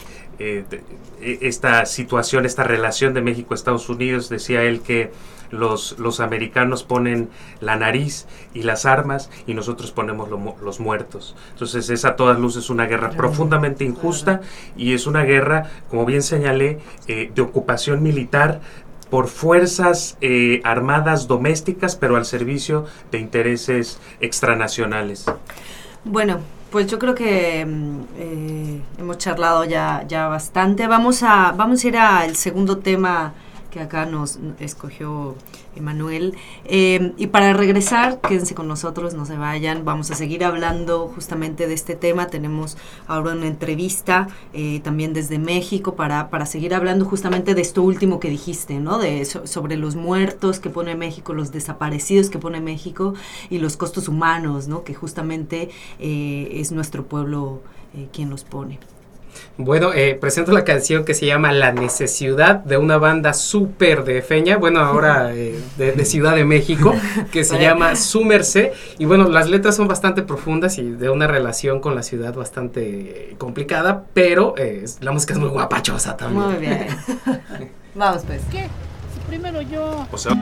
eh, esta situación, esta relación de México-Estados Unidos. Decía él que los, los americanos ponen la nariz y las armas y nosotros ponemos lo, los muertos. Entonces es a todas luces una guerra profundamente injusta, y es una guerra, como bien señalé, eh, de ocupación militar por fuerzas eh, armadas domésticas, pero al servicio de intereses extranacionales. Bueno, pues yo creo que eh, hemos charlado ya, ya bastante. Vamos a, vamos a ir al segundo tema que acá nos escogió Emanuel. Eh, y para regresar, quédense con nosotros, no se vayan, vamos a seguir hablando justamente de este tema. Tenemos ahora una entrevista eh, también desde México para, para seguir hablando justamente de esto último que dijiste, ¿no? De so, sobre los muertos que pone México, los desaparecidos que pone México y los costos humanos, ¿no? Que justamente eh, es nuestro pueblo eh, quien los pone. Bueno, eh, presento la canción que se llama La Necesidad, de una banda súper de feña, bueno, ahora eh, de, de Ciudad de México, que se llama Su Merced. Y bueno, las letras son bastante profundas y de una relación con la ciudad bastante complicada, pero eh, la música es muy guapachosa también. Muy bien. Vamos pues. ¿Qué? Si primero yo... O sea...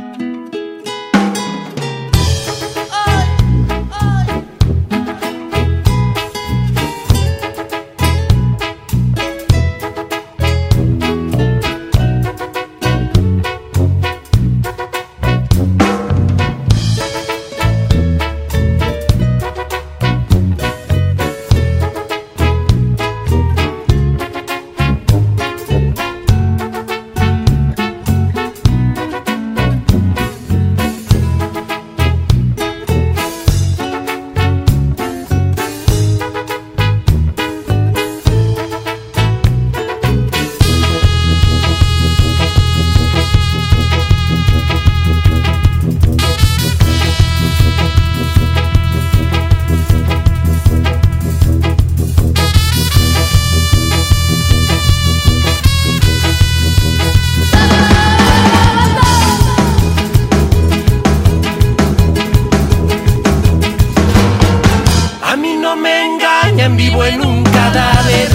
A mí no me engañan, vivo en un cadáver.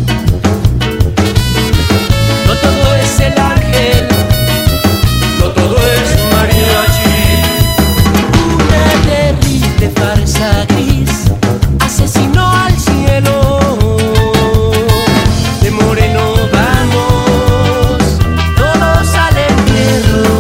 No todo es el ángel, no todo es mariachi. Una terrible farsa gris asesinó al cielo. De moreno vamos todos al entierro.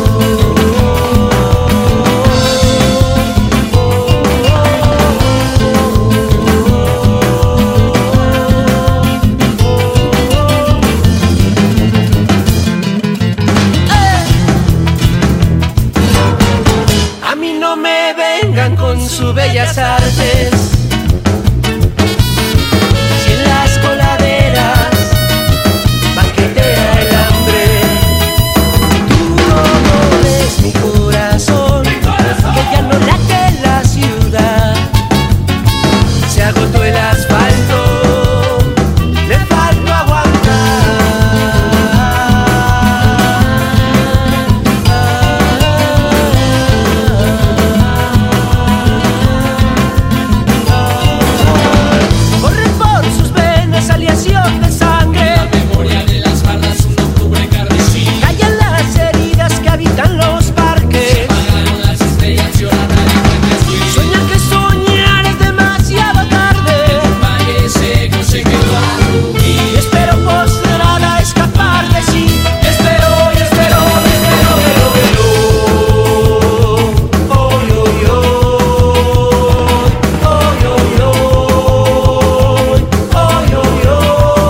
Con sus bellas artes, si en las coladeras banquetea el hambre, tú no ves mi corazón, mi corazón, que ya no late la ciudad, se agotó el asfalto, le faltó aguantar. De sangre, la memoria de las barras, un octubre carmesí. Callan las heridas que habitan los parques. Se apagaron las estrellas, lloran a sueñan que soñar es demasiado tarde. El valle seco se quedó a dormir. Espero postrada escapar de sí. Espero, y espero, y espero, pero, pero. Oh, yo, yo. Oh, yo, yo. Oh, yo, yo.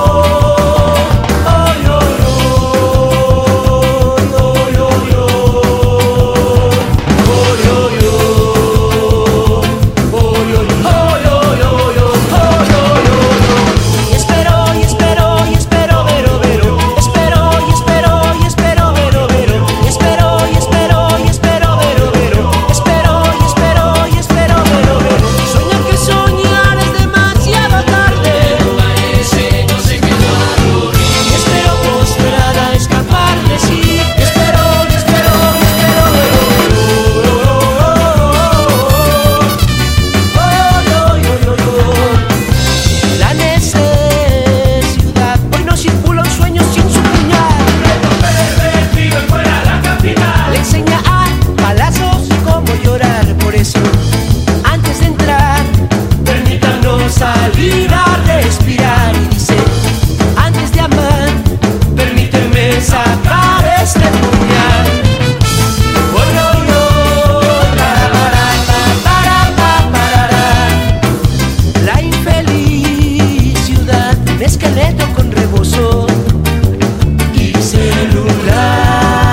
Salir a respirar y dice, antes de amar, permíteme sacar este puñal. Oh, no, no, para, para, para, para, para. La infeliz ciudad, un esqueleto con rebozo y celular.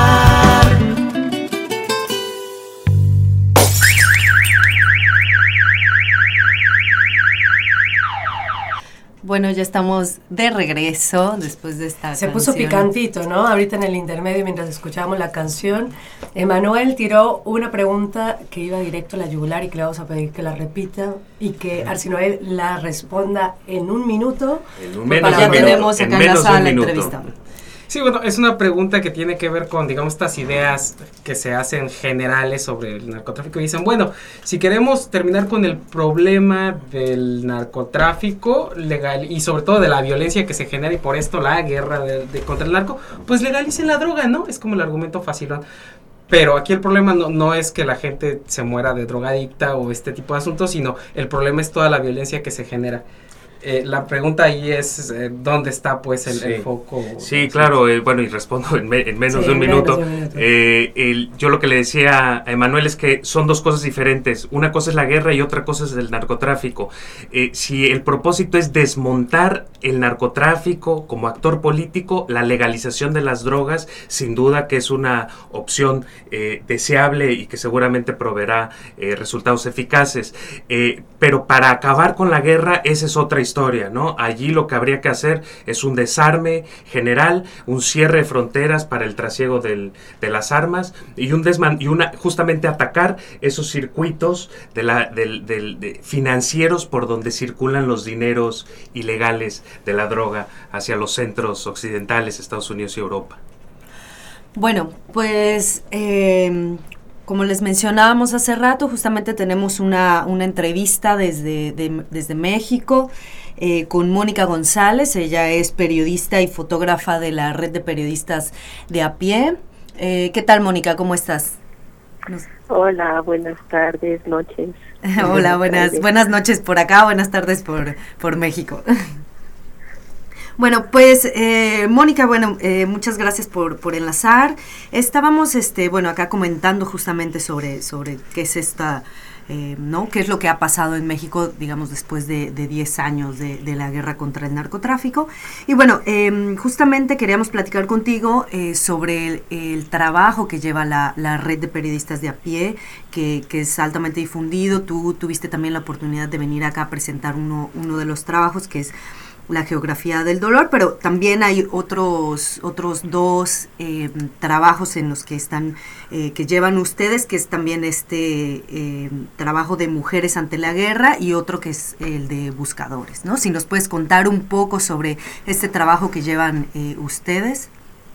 Bueno, ya estamos de regreso después de esta Se canción. puso picantito, ¿no? Ahorita en el intermedio, mientras escuchábamos la canción, Emanuel tiró una pregunta que iba directo a la yugular y que le vamos a pedir que la repita y que Arsinoel la responda en un minuto. En un menos para de un tenemos minuto. acá en la sala la minuto. entrevista. Sí, bueno, es una pregunta que tiene que ver con, digamos, estas ideas que se hacen generales sobre el narcotráfico. Y dicen, bueno, si queremos terminar con el problema del narcotráfico legal y sobre todo de la violencia que se genera y por esto la guerra de, de contra el narco, pues legalicen la droga, ¿no? Es como el argumento facilón. Pero aquí el problema no, no es que la gente se muera de drogadicta o este tipo de asuntos, sino el problema es toda la violencia que se genera. Eh, la pregunta ahí es eh, ¿dónde está pues el, sí. el foco? Sí, claro, eh, bueno, y respondo en, me, en menos sí, de un minuto. De un minuto. Eh, el, yo lo que le decía a Emanuel es que son dos cosas diferentes. Una cosa es la guerra y otra cosa es el narcotráfico. Eh, si el propósito es desmontar el narcotráfico como actor político, la legalización de las drogas sin duda que es una opción eh, deseable y que seguramente proveerá eh, resultados eficaces. Eh, pero para acabar con la guerra, esa es otra historia, ¿no? Allí lo que habría que hacer es un desarme general, un cierre de fronteras para el trasiego del, de las armas y un desman y una justamente atacar esos circuitos de la, del, del, de financieros por donde circulan los dineros ilegales de la droga hacia los centros occidentales, Estados Unidos y Europa. Bueno, pues eh, como les mencionábamos hace rato, justamente tenemos una, una entrevista desde, de, desde México eh, con Mónica González. Ella es periodista y fotógrafa de la Red de Periodistas de A Pie. Eh, ¿Qué tal, Mónica? ¿Cómo estás? Nos... Hola, buenas tardes, noches. Hola, buenas, tardes. buenas noches por acá, buenas tardes por, por México. Bueno, pues, eh, Mónica, bueno, eh, muchas gracias por, por enlazar. Estábamos, este, bueno, acá comentando justamente sobre, sobre qué es esta, eh, ¿no? Qué es lo que ha pasado en México, digamos, después de diez años de, de la guerra contra el narcotráfico. Y bueno, eh, justamente queríamos platicar contigo eh, sobre el, el trabajo que lleva la, la Red de Periodistas de A Pie, que, que es altamente difundido. Tú tuviste también la oportunidad de venir acá a presentar uno, uno de los trabajos, que es La Geografía del Dolor, pero también hay otros otros dos eh, trabajos en los que están eh, que llevan ustedes, que es también este eh, trabajo de Mujeres ante la Guerra y otro que es el de Buscadores, ¿no? Si nos puedes contar un poco sobre este trabajo que llevan eh, ustedes.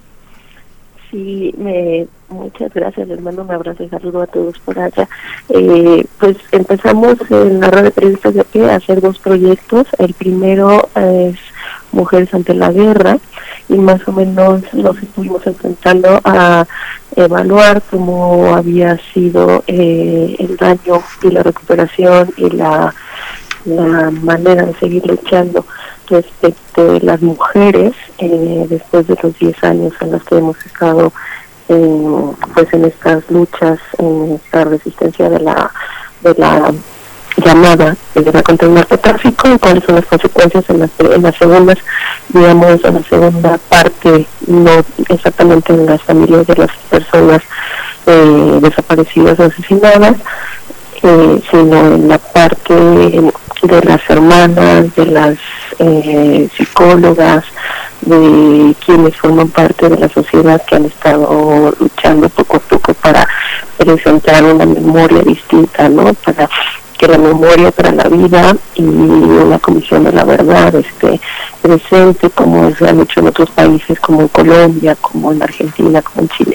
Sí, me, muchas gracias, les mando un abrazo y saludo a todos por allá. Eh, pues empezamos en la Red de Periodistas de A Pie a hacer dos proyectos. El primero es Mujeres ante la Guerra, y más o menos nos estuvimos enfrentando a evaluar cómo había sido eh, el daño y la recuperación y la, la manera de seguir luchando respecto de las mujeres eh, después de los diez años en los que hemos estado eh, pues en estas luchas, en esta resistencia de la de la llamada de guerra contra el narcotráfico, y cuáles son las consecuencias en las, en las segundas, digamos, en la segunda parte, no exactamente en las familias de las personas eh, desaparecidas o asesinadas, eh, sino en la parte de las hermanas, de las eh, psicólogas, de quienes forman parte de la sociedad, que han estado luchando poco a poco para presentar una memoria distinta, ¿no? Para que la memoria para la vida y una comisión de la verdad esté presente, como se han hecho en otros países, como en Colombia, como en Argentina, como en Chile.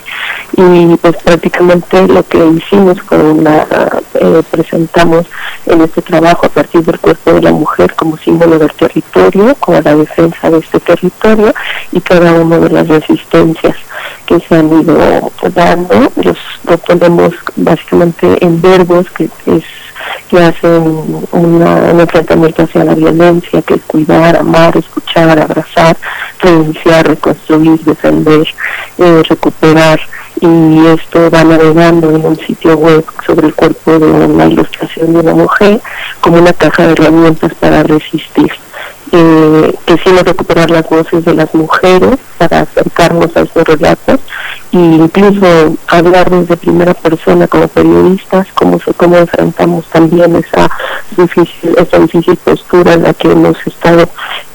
Y pues prácticamente lo que hicimos fue una, eh, presentamos en este trabajo a partir del cuerpo de la mujer como símbolo del territorio, como la defensa de este territorio, y cada una de las resistencias que se han ido dando. Los lo ponemos básicamente en verbos, que es que hacen una, un enfrentamiento hacia la violencia, que es cuidar, amar, escuchar, abrazar, reiniciar, reconstruir, defender, eh, recuperar, y esto va navegando en un sitio web sobre el cuerpo de una ilustración de una mujer como una caja de herramientas para resistir. Eh, quisimos recuperar las voces de las mujeres para acercarnos a estos relatos e incluso hablar desde primera persona como periodistas, cómo, cómo enfrentamos también esa difícil, esa difícil postura en la que hemos estado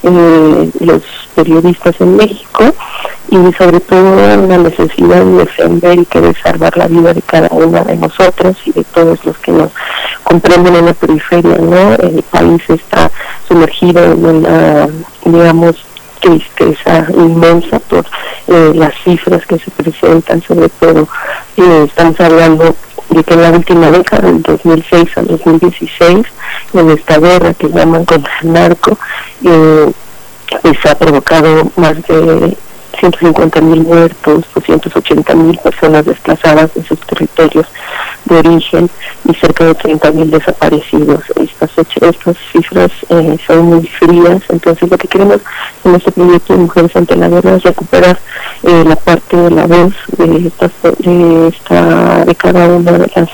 eh, los periodistas en México, y sobre todo la necesidad de defender y querer salvar la vida de cada una de nosotros y de todos los que nos comprenden en la periferia, ¿no? El país está sumergido en una, digamos, tristeza inmensa por eh, las cifras que se presentan, sobre todo eh, estamos hablando de que en la última década, del dos mil seis al dos mil dieciséis, en esta guerra que llaman contra el narco, eh, pues ha provocado más de ciento cincuenta mil muertos, doscientas ochenta mil personas desplazadas de sus territorios de origen y cerca de treinta mil desaparecidos. Estas, estas cifras eh, son muy frías, entonces lo que queremos en este proyecto de Mujeres ante la Guerra es recuperar eh, la parte de la voz de, estas, de, esta, de cada una de las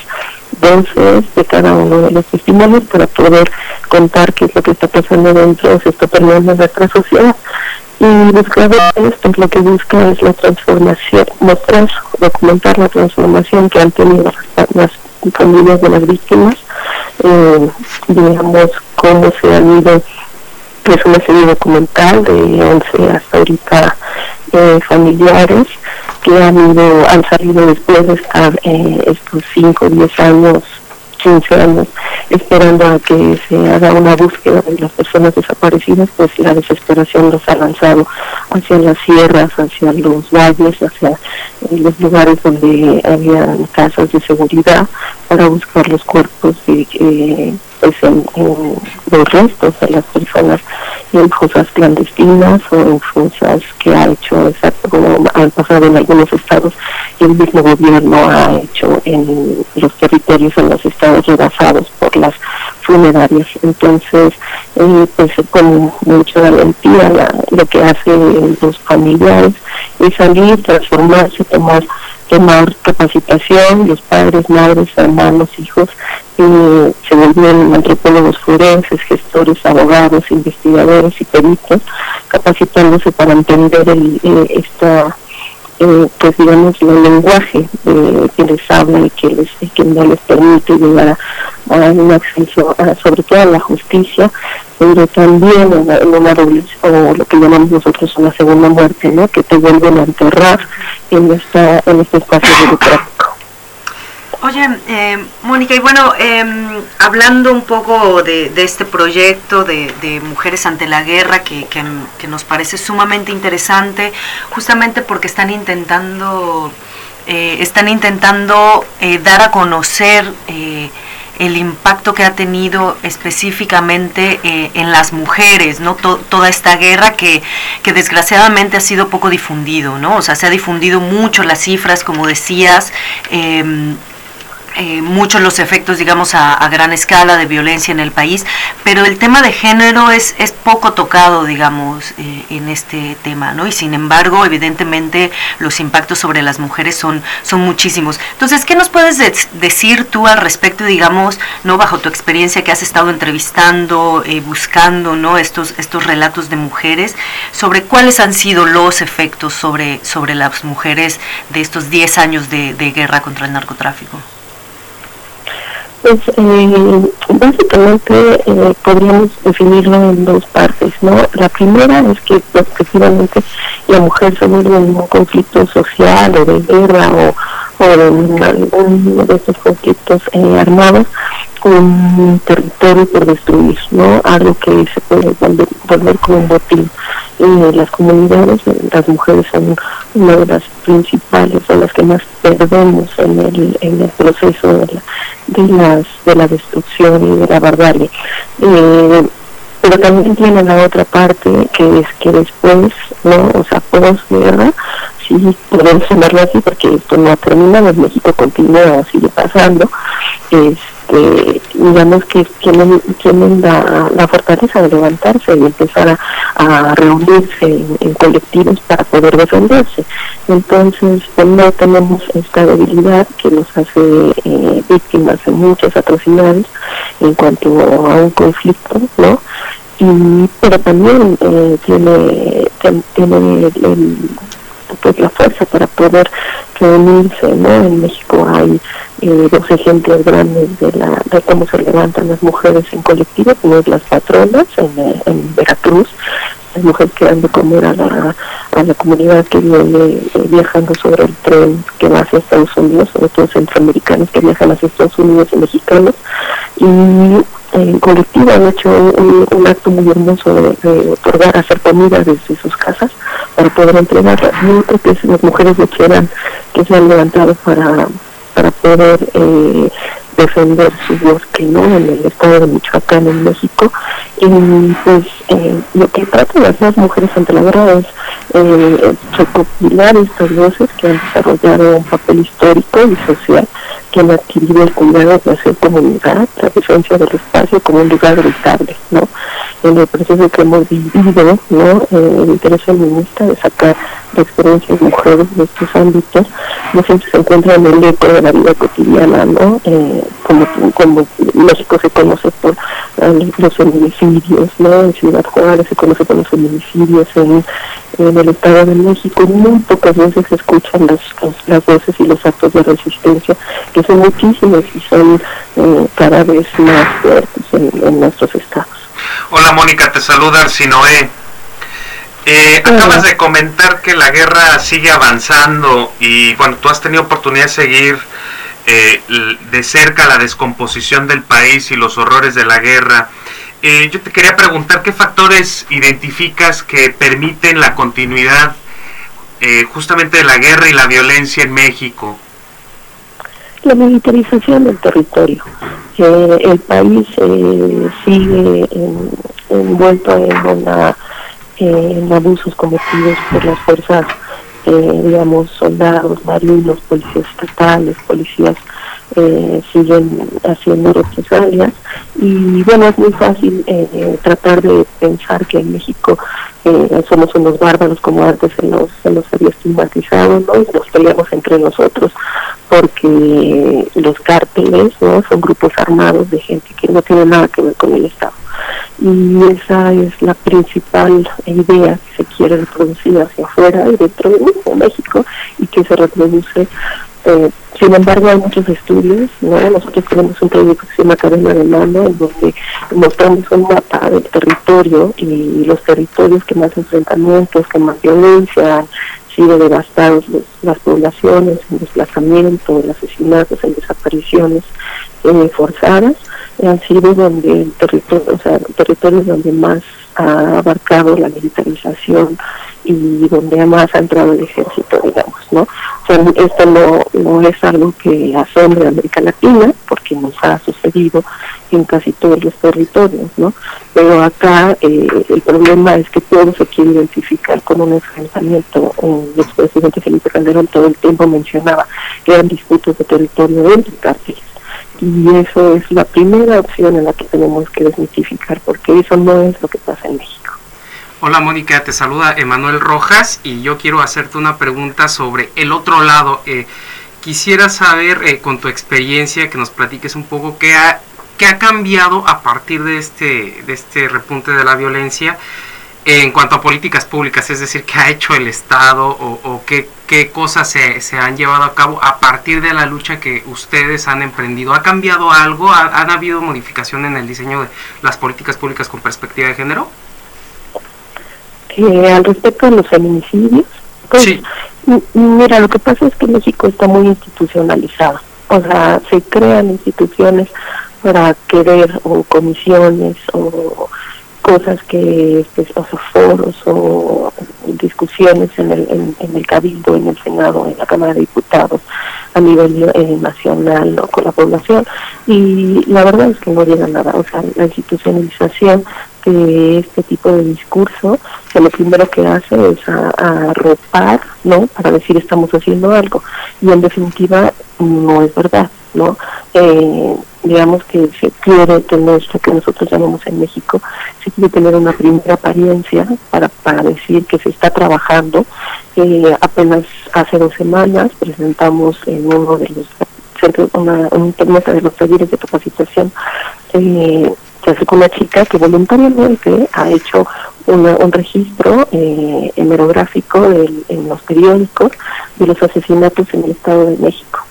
voces, de cada uno de los testimonios, para poder contar qué es lo que está pasando dentro, se está perdiendo en nuestra sociedad. Y Buscadores, pues lo que busca es la transformación, mostrar, documentar la transformación que han tenido las, las familias de las víctimas, eh, digamos cómo se han ido, es una serie documental de once hasta ahorita eh, familiares que han ido, han salido después de estar eh, estos cinco o diez años quince años esperando a que se haga una búsqueda de las personas desaparecidas, pues la desesperación los ha lanzado hacia las sierras, hacia los valles, hacia eh, los lugares donde había casas de seguridad para buscar los cuerpos de eh, pues en, en los restos de las personas en fosas clandestinas o en fosas que ha hecho, exacto como han pasado en algunos estados, y el mismo gobierno ha hecho en los territorios en los estados rebasados por las funerarias. Entonces, eh, pues con mucha valentía la, lo que hacen los familiares es salir, transformarse, tomar tomar capacitación, los padres, madres, hermanos, hijos, eh, se volvieron antropólogos forenses, gestores, abogados, investigadores y peritos, capacitándose para entender el, eh, esta, eh, pues digamos, el lenguaje eh, que les habla y que les y que no les permite llegar a, a un acceso, a, sobre todo a la justicia, pero también en, en una doble, o lo que llamamos nosotros una segunda muerte, ¿no? Que te vuelven a enterrar en esta en este espacio burocrático. Oye, eh, Mónica, y bueno, eh, hablando un poco de, de este proyecto de, de Mujeres ante la Guerra, que, que, que nos parece sumamente interesante, justamente porque están intentando, eh, están intentando eh, dar a conocer eh, el impacto que ha tenido específicamente eh, en las mujeres, ¿no? To- toda esta guerra que, que desgraciadamente ha sido poco difundido, ¿no? O sea, se ha difundido mucho las cifras, como decías, eh, Eh, muchos los efectos, digamos, a, a gran escala de violencia en el país, pero el tema de género es, es poco tocado, digamos, eh, en este tema, ¿no? Y sin embargo, evidentemente, los impactos sobre las mujeres son, son muchísimos. Entonces, ¿qué nos puedes de- decir tú al respecto, digamos, no bajo tu experiencia que has estado entrevistando, eh, buscando, ¿no? Estos, estos relatos de mujeres, sobre cuáles han sido los efectos sobre, sobre las mujeres de estos diez años de, de guerra contra el narcotráfico? Pues eh, básicamente eh, podríamos definirlo en dos partes, ¿no? La primera es que efectivamente la mujer se vuelve en un conflicto social o de guerra o, o en alguno de estos conflictos eh, armados, un territorio por destruir, ¿no? Algo que se puede volver, volver como un botín. Eh, las comunidades, las mujeres son una de las principales, son las que más perdemos en el en el proceso de la, de las de la destrucción y de la barbarie. Eh, pero también tiene la otra parte, que es que después, ¿no? O sea, posguerra, sí podemos llamarlo así porque esto no ha terminado, en México continúa, sigue pasando, este, digamos que tienen, tienen la, la fortaleza de levantarse y empezar a, a reunirse en, en colectivos para poder defenderse. Entonces, pues no tenemos esta debilidad que nos hace eh, víctimas de muchas atrocidades en cuanto a un conflicto, ¿no? Y, pero también eh, tiene, tiene el, el pues la fuerza para poder reunirse, ¿no? En México hay eh, dos ejemplos grandes de la de cómo se levantan las mujeres en colectivo, como es las patronas en, en Veracruz, las mujeres que dan de comer a la, a la comunidad que viene eh, viajando sobre el tren que va hacia Estados Unidos, sobre todo centroamericanos que viajan hacia Estados Unidos y mexicanos, y en colectivo han hecho un, un acto muy hermoso de, de otorgar, hacer comida desde sus casas para poder entregarla. Yo creo que es las mujeres de Cherán que se han levantado para, para poder eh, defender su bosque, ¿no? En el estado de Michoacán, en México. Y pues eh, lo que tratan de hacer las mujeres ante la guerra es eh, recopilar estas voces que han desarrollado un papel histórico y social, que han adquirido el cuidado de hacer comunidad, la defensa del espacio como un lugar habitable, ¿no? En el proceso que hemos vivido, ¿no? Eh, el interés feminista de sacar la experiencia de mujeres de estos ámbitos, no siempre se encuentra en el eco de la vida cotidiana, ¿no? Eh, como, como México se conoce por eh, los feminicidios, ¿no? En Ciudad Juárez se conoce por los feminicidios, en, en el Estado de México muy pocas veces se escuchan las, las, las voces y los actos de resistencia, que son muchísimos y son eh, cada vez más fuertes en, en nuestros estados. Hola Mónica, te saluda Arsinoé. Eh, acabas de comentar que la guerra sigue avanzando y bueno, tú has tenido oportunidad de seguir eh, de cerca la descomposición del país y los horrores de la guerra. Eh, yo te quería preguntar qué factores identificas que permiten la continuidad eh, justamente de la guerra y la violencia en México. La militarización del territorio. Eh, el país eh, sigue en, envuelto en, una, eh, en abusos cometidos por las fuerzas, eh, digamos, soldados, marinos, policías estatales, policías eh, siguen haciendo represalias, y bueno, es muy fácil eh, tratar de pensar que en México eh, somos unos bárbaros, como antes se nos, se nos había estigmatizado, ¿no? Y nos peleamos entre nosotros porque los cárteles, ¿no?, son grupos armados de gente que no tiene nada que ver con el Estado, y esa es la principal idea que se quiere reproducir hacia afuera y dentro de mismo México, y que se reproduce. Eh, sin embargo, hay muchos estudios, ¿no? Nosotros tenemos un proyecto que se llama Cadena de Mano, en donde mostramos un mapa del territorio y los territorios que más enfrentamientos, que más violencia, han sido devastados los, las poblaciones, en desplazamiento, en asesinatos, en desapariciones eh, forzadas, han sido donde el territorio, o sea, territorios donde más ha abarcado la militarización y donde más ha entrado el ejército, digamos, ¿no? O sea, esto no, no es algo que asombre a América Latina, porque nos ha sucedido en casi todos los territorios, ¿no? Pero acá eh, el problema es que todo se quiere identificar con un enfrentamiento. Eh, el expresidente Felipe Calderón todo el tiempo mencionaba que eran disputas de territorio entre cárteles. Y eso es la primera opción en la que tenemos que desmitificar, porque eso no es lo que pasa en México. Hola Mónica, te saluda Emanuel Rojas y yo quiero hacerte una pregunta sobre el otro lado. Eh, quisiera saber, eh, con tu experiencia, que nos platiques un poco qué ha, qué ha cambiado a partir de este, de este repunte de la violencia en cuanto a políticas públicas, es decir, qué ha hecho el Estado o, o qué, qué cosas se, se han llevado a cabo a partir de la lucha que ustedes han emprendido. ¿Ha cambiado algo? ¿Ha, ¿Han habido modificación en el diseño de las políticas públicas con perspectiva de género? Eh, al respecto de los feminicidios, pues, sí. m- mira, lo que pasa es que México está muy institucionalizado. O sea, se crean instituciones para querer, o comisiones, o cosas que, que o sea, foros o discusiones en el, en, en el Cabildo, en el Senado, en la Cámara de Diputados, a nivel eh, nacional, ¿no?, con la población, y la verdad es que no llega a nada. O sea, la institucionalización de este tipo de discurso, que lo primero que hace es a, a arropar, ¿no?, para decir estamos haciendo algo, y en definitiva no es verdad, ¿no? Eh, digamos que se quiere tener lo que nosotros llamamos en México, se quiere tener una primera apariencia para, para decir que se está trabajando. Eh, apenas hace dos semanas presentamos en uno de los centros, una, un mesa de los talleres de capacitación, eh, se acercó una chica que voluntariamente ha hecho una, un registro eh, hemerográfico del, en los periódicos de los asesinatos en el Estado de México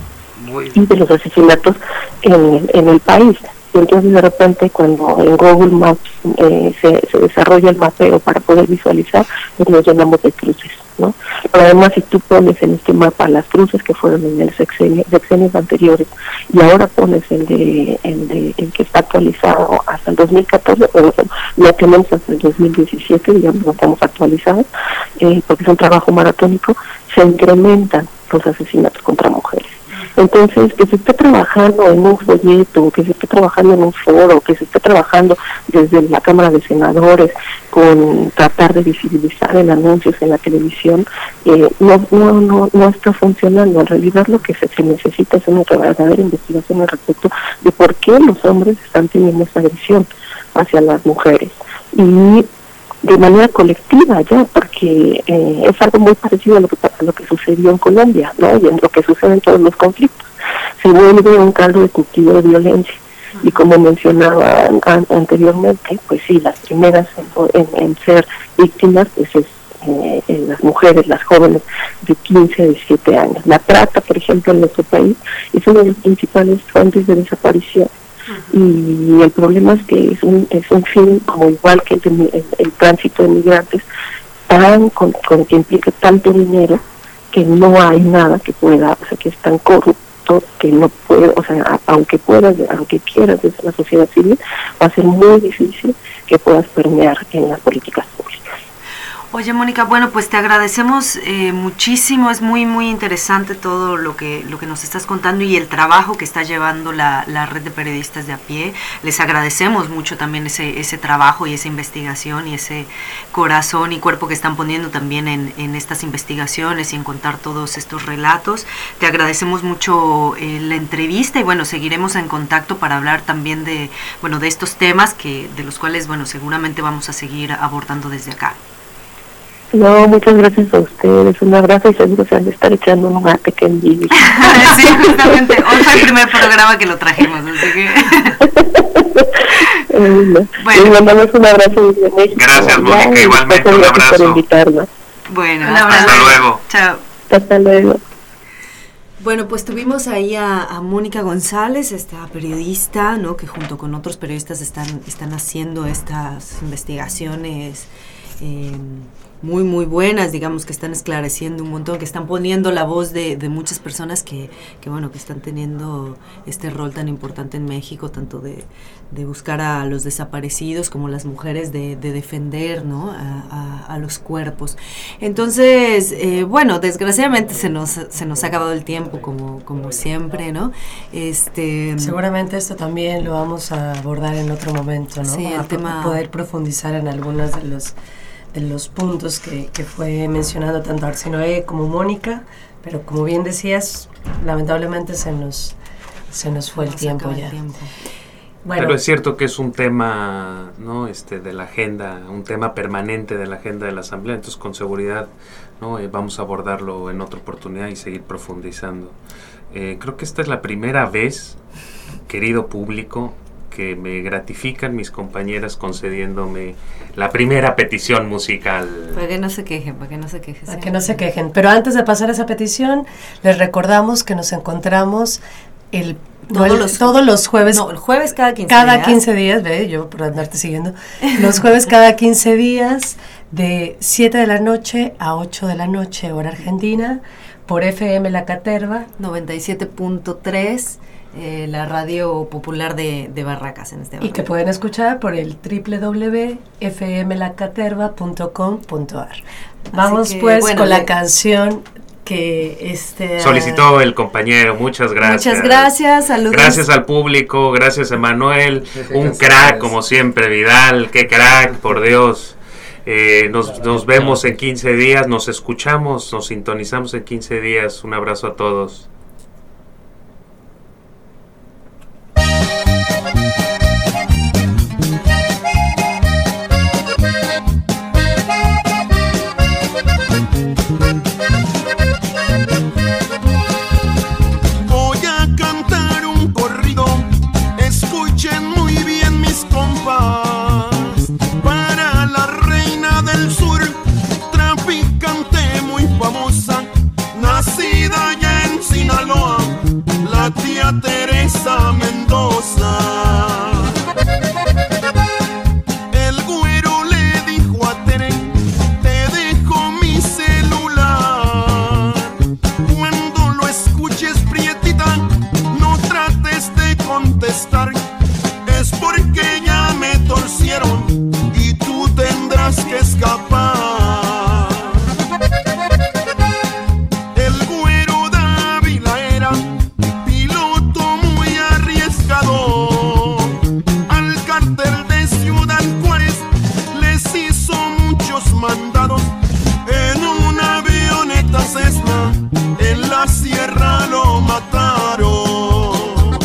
y de los asesinatos en, en el país. Y entonces de repente cuando en Google Maps eh, se, se desarrolla el mapeo para poder visualizar, pues nos llenamos de cruces, ¿no? Pero además, si tú pones en este mapa las cruces que fueron en el sexenio, sexenios anteriores, y ahora pones el de, el de el que está actualizado hasta el dos mil catorce, pero bueno, ya tenemos hasta el dos mil diecisiete, digamos, no estamos actualizados, eh, porque es un trabajo maratónico, se incrementan los asesinatos contra mujeres. Entonces, que se esté trabajando en un folleto, que se esté trabajando en un foro, que se esté trabajando desde la Cámara de Senadores con tratar de visibilizar en anuncios en la televisión, eh, no, no, no, no está funcionando. En realidad lo que se, se necesita es una verdadera investigación al respecto de por qué los hombres están teniendo esa agresión hacia las mujeres. Y de manera colectiva ya, porque eh, es algo muy parecido a lo que a lo que sucedió en Colombia, ¿no? Y en lo que sucede en todos los conflictos. Se vuelve un caldo de cultivo de violencia. Y como mencionaba an anteriormente, pues sí, las primeras en, en, en ser víctimas, pues es eh, en las mujeres, las jóvenes de quince a diecisiete años. La trata, por ejemplo, en nuestro país es una de las principales fuentes de desaparición. Y el problema es que es un, es un fin, como igual que el, el, el tránsito de migrantes, tan con, con que implica tanto dinero que no hay nada que pueda, o sea, que es tan corrupto proyecto que no puede, o sea, aunque puedas, aunque quieras desde la sociedad civil, va a ser muy difícil que puedas permear en las políticas públicas. Oye, Mónica, bueno, pues te agradecemos eh, muchísimo, es muy, muy interesante todo lo que lo que nos estás contando y el trabajo que está llevando la, la red de periodistas de a pie. Les agradecemos mucho también ese ese trabajo y esa investigación y ese corazón y cuerpo que están poniendo también en, en estas investigaciones y en contar todos estos relatos. Te agradecemos mucho eh, la entrevista y bueno, seguiremos en contacto para hablar también de, bueno, de estos temas que de los cuales, bueno, seguramente vamos a seguir abordando desde acá. No, muchas gracias a ustedes, un abrazo y seguro se van a estar echando un mate que envidia. Sí, justamente, hoy fue el primer programa que lo trajimos, así que... bueno, bueno. Les mandamos un abrazo desde México. Gracias, Mónica, igualmente un abrazo. Por invitarnos. Bueno, hasta, hasta luego. Chao. Hasta luego. Bueno, pues tuvimos ahí a, a Mónica González, esta periodista, ¿no? Que junto con otros periodistas están, están haciendo estas investigaciones eh, muy, muy buenas, digamos, que están esclareciendo un montón, que están poniendo la voz de, de muchas personas que, que, bueno, que están teniendo este rol tan importante en México, tanto de, de buscar a los desaparecidos como las mujeres, de, de defender, ¿no? a, a, a los cuerpos. Entonces, eh, bueno, desgraciadamente se nos, se nos ha acabado el tiempo, como, como siempre, ¿no? Este, Seguramente esto también lo vamos a abordar en otro momento, ¿no? Sí, el a tema... poder profundizar en algunos de los de los puntos que, que fue mencionando tanto Arsinoe como Mónica, pero como bien decías, lamentablemente se nos se nos fue el tiempo ya. El tiempo. Bueno, pero es cierto que es un tema, ¿no? Este, de la agenda, un tema permanente de la agenda de la Asamblea, entonces con seguridad, ¿no? Eh, vamos a abordarlo en otra oportunidad y seguir profundizando. Eh, creo que esta es la primera vez, querido público, que me gratifican mis compañeras concediéndome la primera petición musical. Para que no se quejen, para que no se quejen. Para que no se quejen. Pero antes de pasar a esa petición, les recordamos que nos encontramos el todos, el, los, todos los jueves. No, el jueves cada quince cada días. Cada quince días, ve, yo por andarte siguiendo. Los jueves cada quince días, de siete de la noche a ocho de la noche, hora argentina, por F M La Caterva. noventa y siete punto tres. Eh, la radio popular de, de Barracas en este momento. Y que pueden escuchar por el doble u doble u doble u punto f m la caterva punto com punto a r. Vamos que, pues bueno, con la le... canción que este solicitó el compañero. Muchas gracias. Muchas gracias, saludos. Gracias al público, gracias a Emanuel, un crack como siempre, Vidal, qué crack, por Dios. Eh, nos, nos vemos en quince días, nos escuchamos, nos sintonizamos en quince días. Un abrazo a todos. Voy a cantar un corrido, escuchen muy bien mis compas, para la reina del sur, traficante muy famosa, nacida ya en Sinaloa, la tía Teresa Mendoza. El güero le dijo a Tere, te dejo mi celular, cuando lo escuches prietita, no trates de contestar, es porque ya me torcieron y tú tendrás que escapar. Mandados en una avioneta Cessna, en la sierra lo mataron.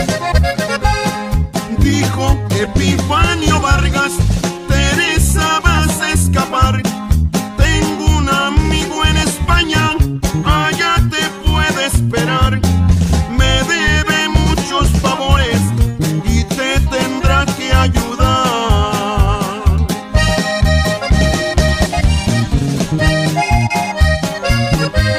Dijo Epifanio Vargas, Teresa vas a escapar, tengo un amigo en España, allá te puede esperar, me debe muchos favores y te tendrá que ayudar. Thank you.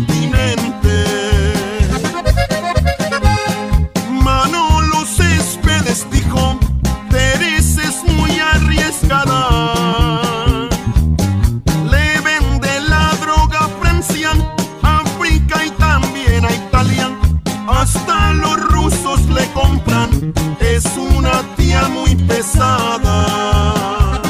continente. Manolo Céspedes dijo, Teresa es muy arriesgada. Le vende la droga a Francia, África y también a Italia. Hasta los rusos le compran, es una tía muy pesada.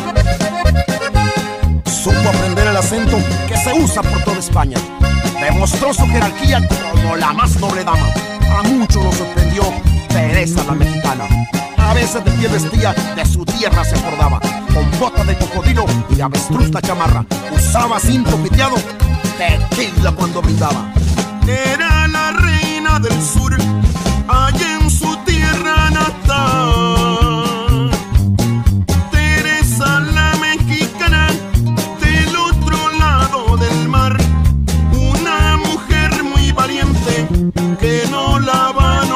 Supo aprender el acento que se usa por toda España. Demostró su jerarquía como la más noble dama. A muchos nos sorprendió Teresa la mexicana. A veces de pie vestía, de su tierra se acordaba. Con bota de cocodrilo y de avestruz la chamarra. Usaba cinto piteado, tequila cuando brindaba. Era la reina del sur, allá en su tierra natal. Teresa la mexicana, del otro lado del mar. Una mujer muy valiente, que no la van a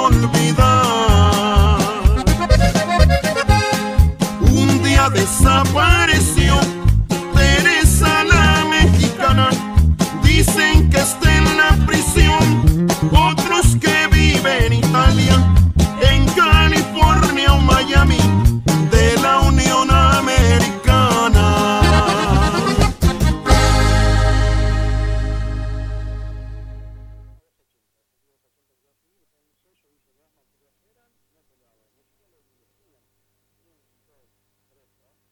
olvidar. Un día desapareció